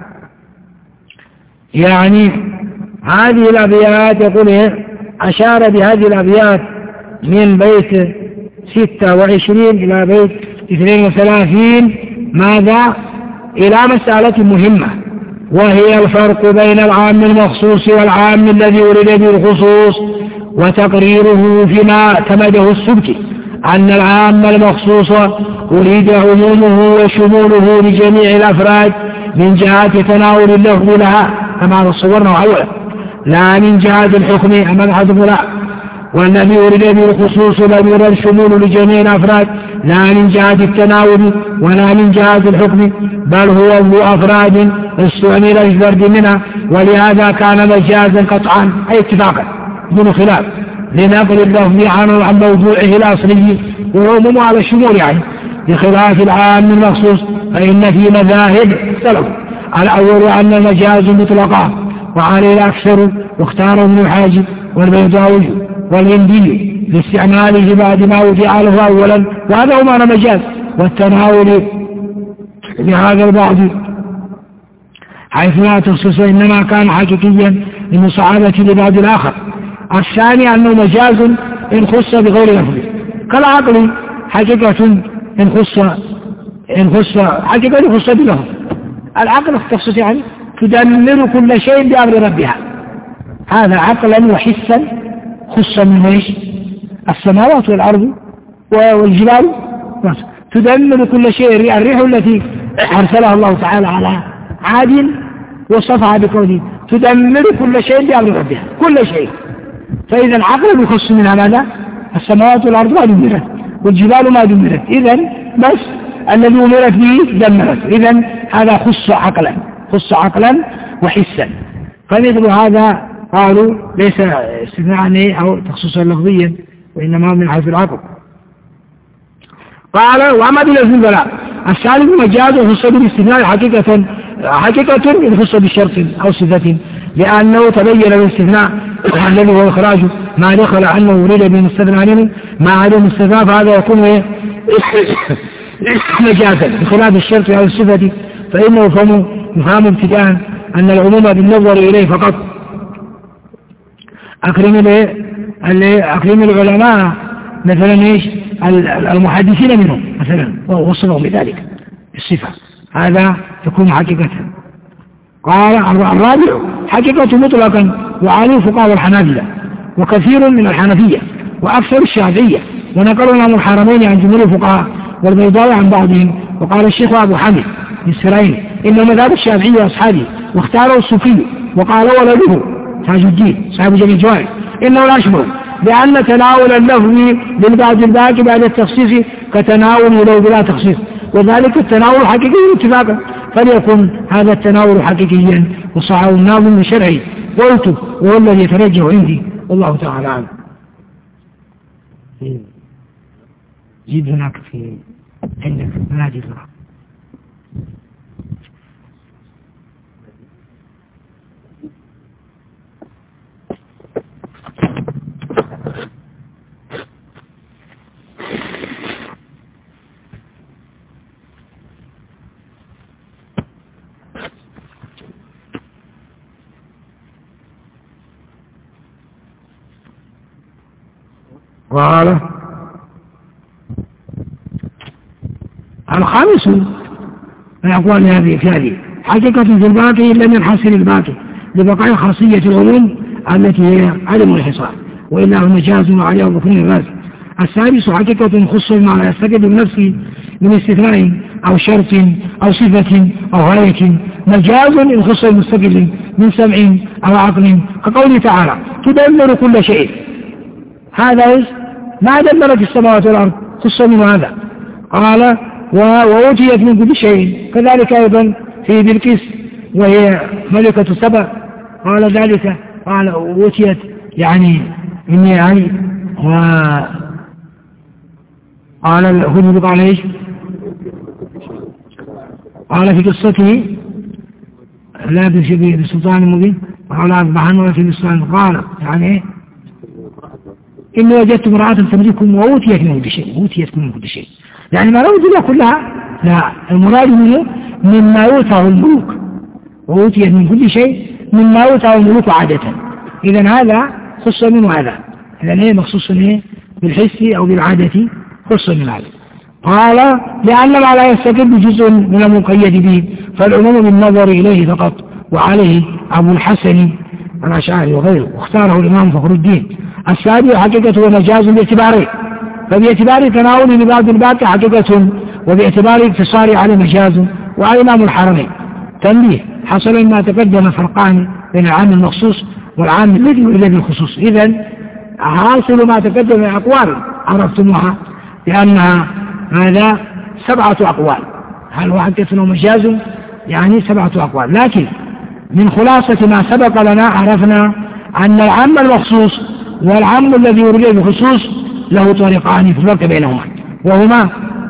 يعني هذه الأبيات يقول أشار بهذه الأبيات من بيت 26 إلى بيت 32 ماذا؟ إلى مسألة مهمة، وهي الفرق بين العام المخصوص والعام الذي ورد به الخصوص، وتقريره فيما اعتمده السبكي أن العام المخصوص أريد عمومه وشموله لجميع الأفراد من جهة تناول اللفظ لها كما تصورنا أولا، لا من جهة الحكم أما الحكم لا. والذي أريد به الخصوص لم يرد الشمول لجميع الأفراد لا من جهة التناول ولا من جهة الحكم، بل هو ذو أفراد استعمل الفرد منها، ولهذا كان مجازا قطعا أي اتفاقا دون خلاف لنقل اللفظ عن موضوعه الأصلي وعمومه على الشمول يعني، بخلاف العام المخصوص فإن في مذاهب سلف الأول أن المجاز مطلقا وعليه الأكثر، واختاره ابن الحاجب والبيضاوي والهندي لاستعماله بعد ما وضع له أولا، وهذا هو معنى مجاز. والتناول بهذا البعض حيث لا تخصص إنما كان حقيقيا لمصاحبة لبعض الآخر. الثاني أنه مجاز إن خص بغير لفظ، كالعقل حقيقة إن خص حقيقة يخص بله. العقل تخصص يعني تدمر كل شيء بأمر ربها، هذا عقلا وحسا خص من ايش؟ السماوات والأرض والجبال تدمر كل شيء. الريح التي أرسلها الله تعالى على عاد وصفها بقوله تدمر كل شيء بأمر ربها، كل شيء. فإذا العقل يخص منها ماذا؟ السماوات والأرض ما دمرت والجبال ما دمرت، إذا بس الذي أمرت به دمرت. إذا هذا خص عقلا وحسا. فمثل هذا قالوا ليس استثناء أو تخصصا لفظيا وإنما من حيث العقل. قال وأما بالإذن بلا الثالث مجاز وخص بالاستثناء حقيقة يخص بشرط أو صفة، لأنه تبين بالاستثناء الذي هو إخراج ما دخل عنه ورد بمستثنى عنه ما عليه مستثنى، فهذا يكون مجازا بخلاف الشرط أو الصفة، فإنه يفهم ابتداء أن العموم بالنظر إليه فقط. أكرم العلماء مثلا إيش المحدثين منهم مثلا ووصفهم بذلك الصفة، هذا يكون حقيقة. قال الرابع حقيقة مطلقا وعليه فقهاء الحنابلة وكثير من الحنفية وأكثر الشافعية، ونقلوا عن الحرمين عن جمهور الفقهاء والبيضاوي عن بعضهم. وقال الشيخ أبو حامد السرايني إن مذهب الشافعي وأصحابه واختاره الصوفي، وقال ولده تاج الدين صاحب جميع الجوائز إنه لا يشبه، لأن تناول اللفظ للبعض الباقي بعد التخصيص كتناول له بلا تخصيص، وذلك التناول حقيقي اتفاقا، فليكن هذا التناول حقيقيا وصحه الناظم الشرعي. قلت وهو الذي يترجح عندي والله تعالى عنه. جيب هناك في عندك مناجي الله. قال الخامس من أقوال هذه حقيقة في الباقي لم ينحصر الباقي لبقاء خاصية العلوم التي هي عدم الحصار، وإلا هو مجاز وعليه بكون الغاز. السادس حقيقة خص ما لا يستقل بنفسه من استثناء أو شرط أو صفة أو غاية، مجاز إن خص المستقل من سمع أو عقل، كقوله تعالى تدمر كل شيء، هذا ما دمرت السماوات والأرض خص من هذا. قال وأوتيت من كل شيء، كذلك أيضا في بلقيس وهي ملكة سبع قال ذلك، قال أوتيت يعني إني يعني قال الهدى قال إيش؟ قال في قصته لا بسلطان مبين قال أصبحن ولا في بسلطان، قال يعني إيه؟ إن وجدت امرأة تملكهم وأوتيت من كل شيء، أوتيت من كل شيء يعني ما رأوا الدنيا كلها، لا، المراد منه مما يؤتاه الملوك، وأوتيت من كل شيء مما يؤتاه الملوك عادة. إذن هذا خص منه هذا، إذن هي مخصوص بالحس أو بالعادة خص من هذا. قال لأن ما لا يستقل جزء من المقيد به فالعموم بالنظر إليه فقط، وعليه أبو الحسن الأشعري وغيره، واختاره الإمام فخر الدين. السابع حقيقة ومجاز باعتباره، فباعتبار تناول لبعض الباقي حقيقة، وباعتبار اقتصار على مجاز. وعلى إمام الحرمين تنبيه حصل ما تقدم فرقان بين العام المخصوص والعام الذي يريد بالخصوص. إذن حاصل ما تقدم من أقوال عرفتموها لأنها هذا 7 أقوال، هل هو حقيقة ومجاز يعني 7 أقوال، لكن من خلاصة ما سبق لنا عرفنا أن العام المخصوص والعام الذي يريد بالخصوص له طريقان في الفرق بينهما، وهما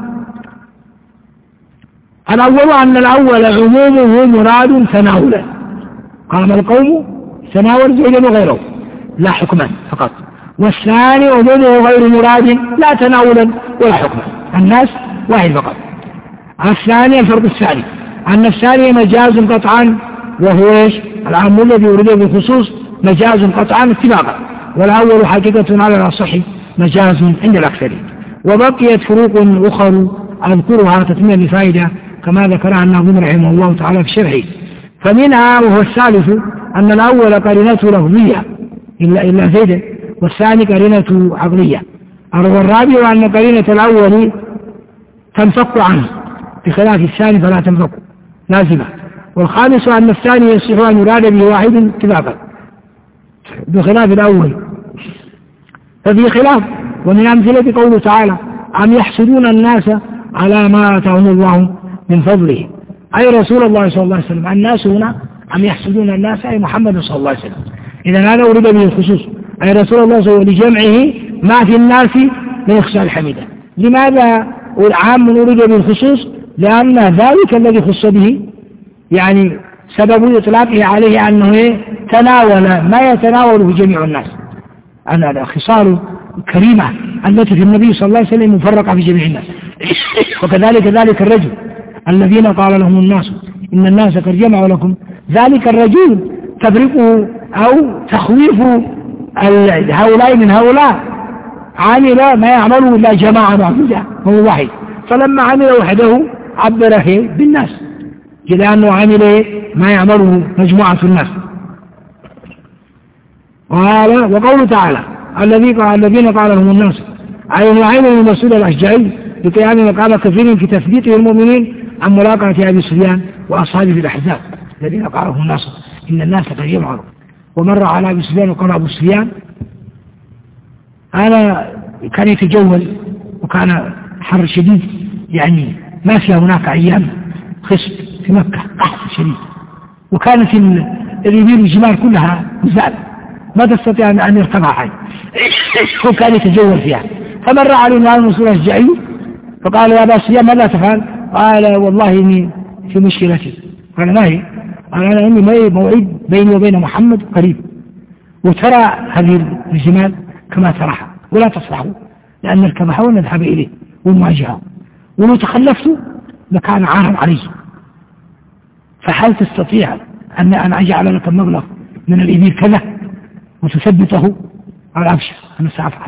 الأول أن الأول عمومه مراد تناولا، قام القوم تناول زوجا وغيره لا حكما فقط، والثاني عمومه غير مراد لا تناولا ولا حكما، الناس واحد فقط. الثاني الفرق الثاني أن الثاني مجاز قطعا، وهو ايش؟ العام الذي يريد بالخصوص مجاز قطعا اتفاقا، والأول حقيقة على الأصح مجاز عند الأكثرين. وبقيت فروق أخرى أذكرها تتمية لفائدة كما ذكرها الناظم رحمه الله تعالى في شرحه. فمنها وهو الثالث أن الأول قرينته لفظية إلا زيد، والثاني قرينته عقلية. والرابع أن قرينة الأول تنفك عنه بخلاف الثاني فلا تنفك لازمة. والخامس أن الثاني يصح أن يراد به واحد اتفاقا بخلاف الأول. ففي خلاف. ومن أمثلة قوله تعالى أم يحسدون الناس على ما آتاهم الله من فضله، أي رسول الله صلى الله عليه وسلم. الناس هنا أم يحسدون الناس أي محمد صلى الله عليه وسلم، إذا هذا أريد به الخصوص أي رسول الله صلى الله عليه وسلم لجمعه ما في الناس من يخشى الحميدة. لماذا العام أريد به الخصوص؟ لأن ذلك الذي خص به يعني سبب إطلاقه عليه أنه تناول ما يتناوله جميع الناس، أن الخصال الكريمة التي في النبي صلى الله عليه وسلم مفرقة في جميع الناس. وكذلك ذلك الرجل الذين قال لهم الناس إن الناس قد جمعوا لكم، ذلك الرجل تفرقه أو تخويف هؤلاء من هؤلاء، عمل ما يعمله إلا جماعة واحدة هو واحد، فلما عمل وحده عبره بالناس لأنه عمل ما يعمله مجموعة الناس. وقوله تعالى الذين قال لهم الناس أي نوعين من المسؤول الأشجعي بقيام مقام كثير في تثبيته المؤمنين عن ملاقاة أبي سفيان وأصحابه في الأحزاب. الذين قال لهم الناس إن الناس قد جمعوا، ومر على أبي سفيان وقال أبو سفيان أنا كان يتجول وكان حر شديد، يعني ما في هناك أيام خصب في مكة قحط شديد، وكانت الإبل والجمال كلها نزال ما تستطيع أن يرتفع حي، وكان يتجول فيها. فمر عليه هذا المسؤول الأشجعي فقال يا أبا سفيان ماذا تفعل؟ قال والله إني في مشكلتي. قال ما هي؟ قال أنا عندي موعد بيني وبين محمد قريب، وترى هذه الجمال كما تراها ولا تصلحوا، لأن نركبها ونذهب إليه ونواجهه، ولو تخلفت لكان عارا علي، فهل تستطيع أن أجعل لك مبلغ من الإبل كذا وتثبته؟ قال أبشر أنا سأفعل.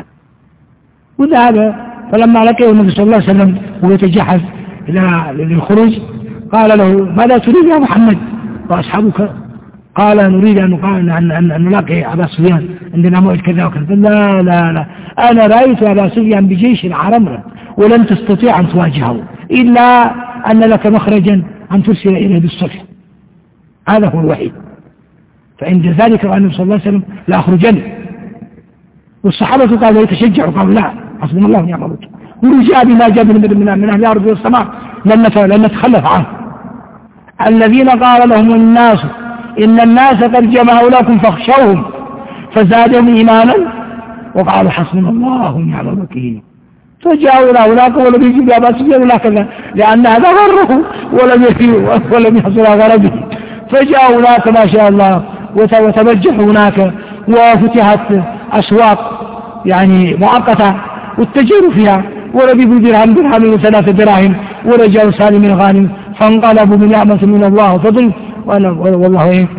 وذهب. فلما لقيه النبي صلى الله عليه وسلم ويتجهز للخروج قال له ماذا تريد يا محمد وأصحابك؟ قال نريد أن نلاقي أبا سفيان عندنا موعد كذا وكذا. لا لا لا أنا رأيت أبا سفيان بجيش عرمرا ولن تستطيع أن تواجهه إلا أن لك مخرجا أن ترسل إليه بالصلح، هذا هو الوحيد. فعند ذلك قال النبي صلى الله عليه وسلم لا أخرجن، والصحابة قالوا يتشجعوا قالوا لا حسبنا الله ونعم الوكيل، ورجاء بما جاء من أهل الأرض والسماء لن نتخلف عنه. الذين قال لهم الناس إن الناس قد جمعوا لكم فاخشوهم فزادهم إيمانا وقالوا حسبنا الله ونعم الوكيل. فجاءوا إلى هناك ولم يجب أبا سفيان ولا كذا لأن هذا غره ولم يحصل غرضه، فجاءوا هناك ما شاء الله وتبجحوا هناك وفتحت أسواق يعني مؤقتة والتجاروا فيها، ولبثوا درهم وثلاثة دراهم ورجعوا سالمين غانم، فانقلبوا بنعمة من الله وفضل والله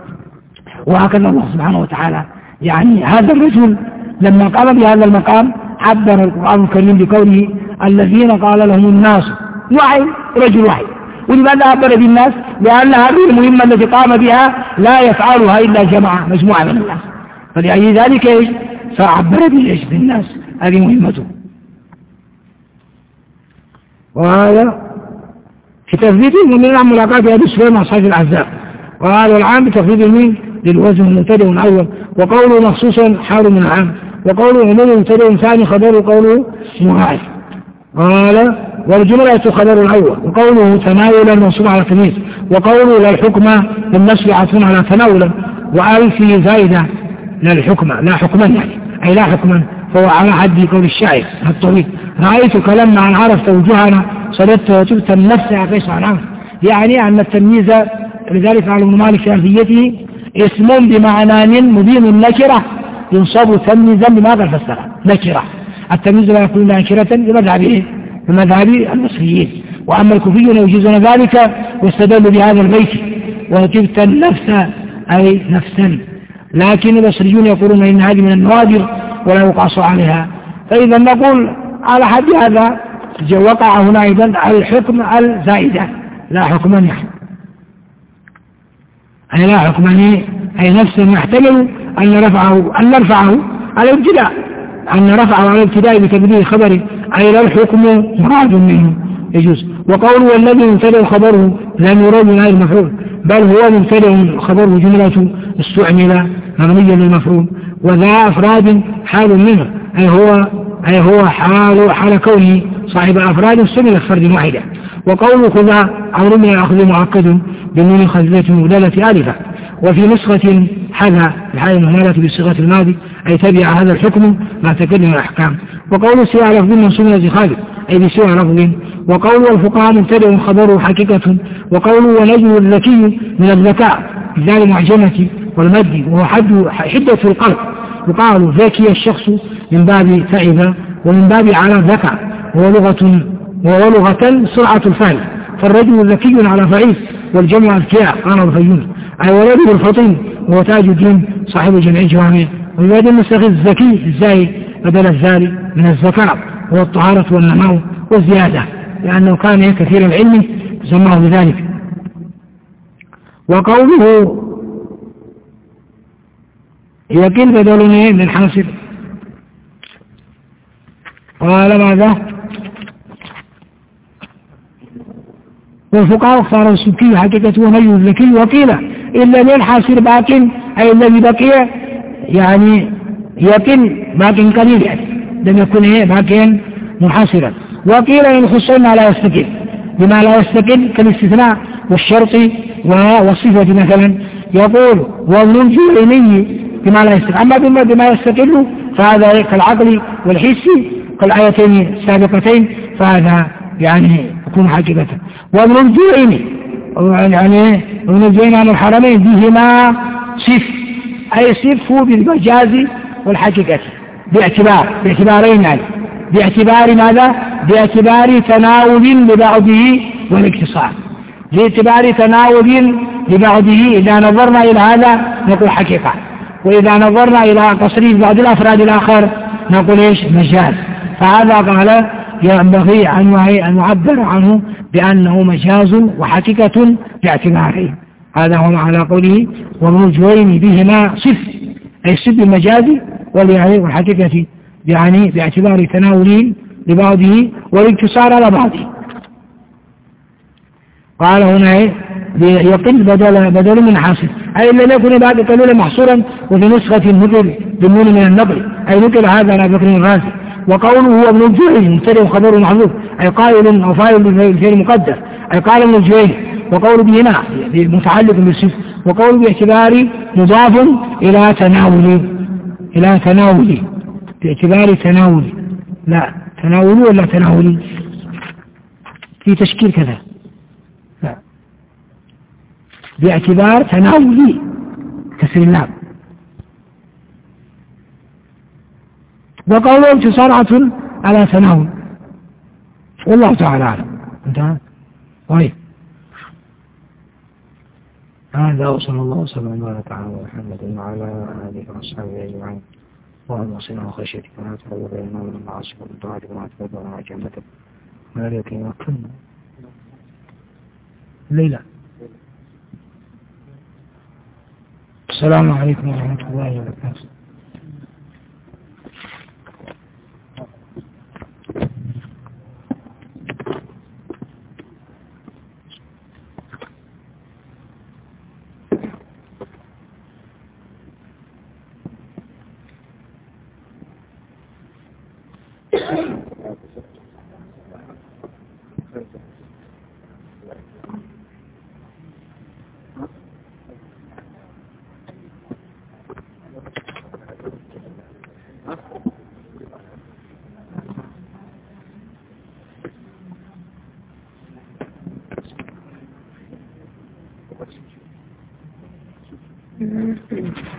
وهكذا الله سبحانه وتعالى. يعني هذا الرجل لما قام بهذا المقام عبر القرآن الكريم بقوله الذين قال لهم الناس واحد، رجل واحد. ولماذا عبر بالناس؟ لأن هذه المهمة التي قام بها لا يفعلها إلا مجموعة من الناس، فلأي ذلك فعبر بالناس، هذه مهمته. وهذا في تثبيت المؤمنين عن ملاقاة أبي سفيان وأصحاب الأحزاب، وهذا العام بتخفيض المين للوزن المبتدئ الأول، وقوله مخصوصا حال من العام، وقوله عموم مبتدئ ثاني خبر قوله معاذ. قال والجملة خبر الأول، وقوله تناولا منصوب على التمييز، وقوله لا الحكم بالنسب عطف على تناولا، وآل في زائدة لا الحكم لا حكما يعني أي لا حكما، فهو على حد قول الشاعر الطويل رأيتك لما أن عرفت وجوهنا صددت وتبت النفس عقيس عنه، يعني أن التمييز لذلك قال ابن مالك في ألفيته اسم بمعنى مبين النكرة ينصب تمييزا بماذا فسر نكرة. التمييز لا يكون نكرة بمذهب المصريين، وأما الكوفيون يجيزون ذلك واستدلوا بهذا البيت وتبت النفس أي نفسا، لكن البصريون يقولون إن هذه من النوادر ولا يقاس عليها. فإذا نقول على حد هذا وقع هنا أيضا الحكم الزائدة، لا حكمان يعني، أي لا حكمان، أي نفسا يحتمل أن نرفعه على الابتداء، أن رفعه على الابتداء بتبديل خبره، أي لا الحكم مراد منه يجوز. وقوله والذي مبتدأ خبره لم يرد من هذا المفعول، بل هو مبتدأ خبره جملة استعمل مبنيا للمفعول، وذا أفراد حال منه، أي هو حال كونه صاحب أفراد استعمل فرد واحدة. وقوله خذا أمر من الأخذ معقد بالنون خزلة مبدلة آلفة، وفي نسخة حذا الحال المهملة بصيغة الماضي، أي تبع هذا الحكم ما تقدم الأحكام. وقوله سوى لفظ منصوب خالد، أي بسوى لفظ. وقوله الفقهاء مبتدأ خبره حقيقة. وقوله ونجم الذكي من الذكاء بذال معجمة والمد، وهو حدة القلب، يقال ذكي الشخص من باب تعب، ومن باب على الذكاء، وهو لغة سرعة الفعل، فالرجل ذكي على فعيل، والجمع الكياء قال الفيوم، أي ولده الفطين، وهو تاج الدين صاحب جمع الجوامع. ويبعد المستخدم الذكي الزايد بدل الزاري من الذكاء، وهو الطهارة والنماء والزيادة، لأنه كان كثير العلم سماه بذلك. وقوله يقل بدل من الحاصل، قال ماذا؟ والفقهاء اختاروا السكي حقيقة ونجم الذكي، وقيل إلا للحاصل باق، أي الذي بقي يعني يقل باق قليل، يعني لم يكن باق منحصرا. وقيل إن خصنا لا يستقل بما لا يستقل كالاستثناء والشرط والصفة، مثلا يقول والنجم العلمي بما لا يستقل، أما بما يستقل فهذا كالعقل والحس كالآيتين السابقتين، فهذا يعني يكون حقيقة. وابن الجوعين يعني ابن الجوعين عن الحرمين بهما صف، أي صفه بالمجاز والحقيقة باعتبارين، يعني باعتبار ماذا؟ باعتبار تناول لبعضه والاقتصار، باعتبار تناول لبعضه. إذا نظرنا إلى هذا نقول حقيقة، وإذا نظرنا إلى تصريف بعض الأفراد الآخر نقول إيش؟ مجاز. فهذا قال ينبغي أن نعبر عنه بأنه مجاز وحقيقة باعتبارين. هذا هو على قوله وابن الجوين بهما صف، أي صف بالمجاز والحقيقة، يعني باعتبار تناول لبعضه والاقتصار على بعضه. قال هنا يقل بدل من حاصل، أي لم يكن بعد قليلا محصورا. وفي نسخة نقل بالنون من النقل، أي نقل هذا على بكر الرازي. وقوله هو ابن الجوين مبتدأ خبر محذوف، أي قائل أو فاعل بالفعل مقدر، أي قال ابن الجوين. وقوله بهنا متعلق بالصف. وقوله باعتبار مضاف إلى تناول باعتبار تناول، لا تناول ولا تناولي في تشكيل كذا، لا باعتبار تناولي كسر اللام. وقوله انتصارعة على تناول، والله تعالى أعلم. انتهى. طيب هذا وصلى الله وسلم وبارك على محمد وعلى آله وصحبه أجمعين. اللهم صل وخشيتك ولا تحول بيننا وبين المعاصي والطاعات وما تبدأ مع جنتك وذلك يمكننا الليلة. السلام عليكم ورحمة الله وبركاته. Thank you.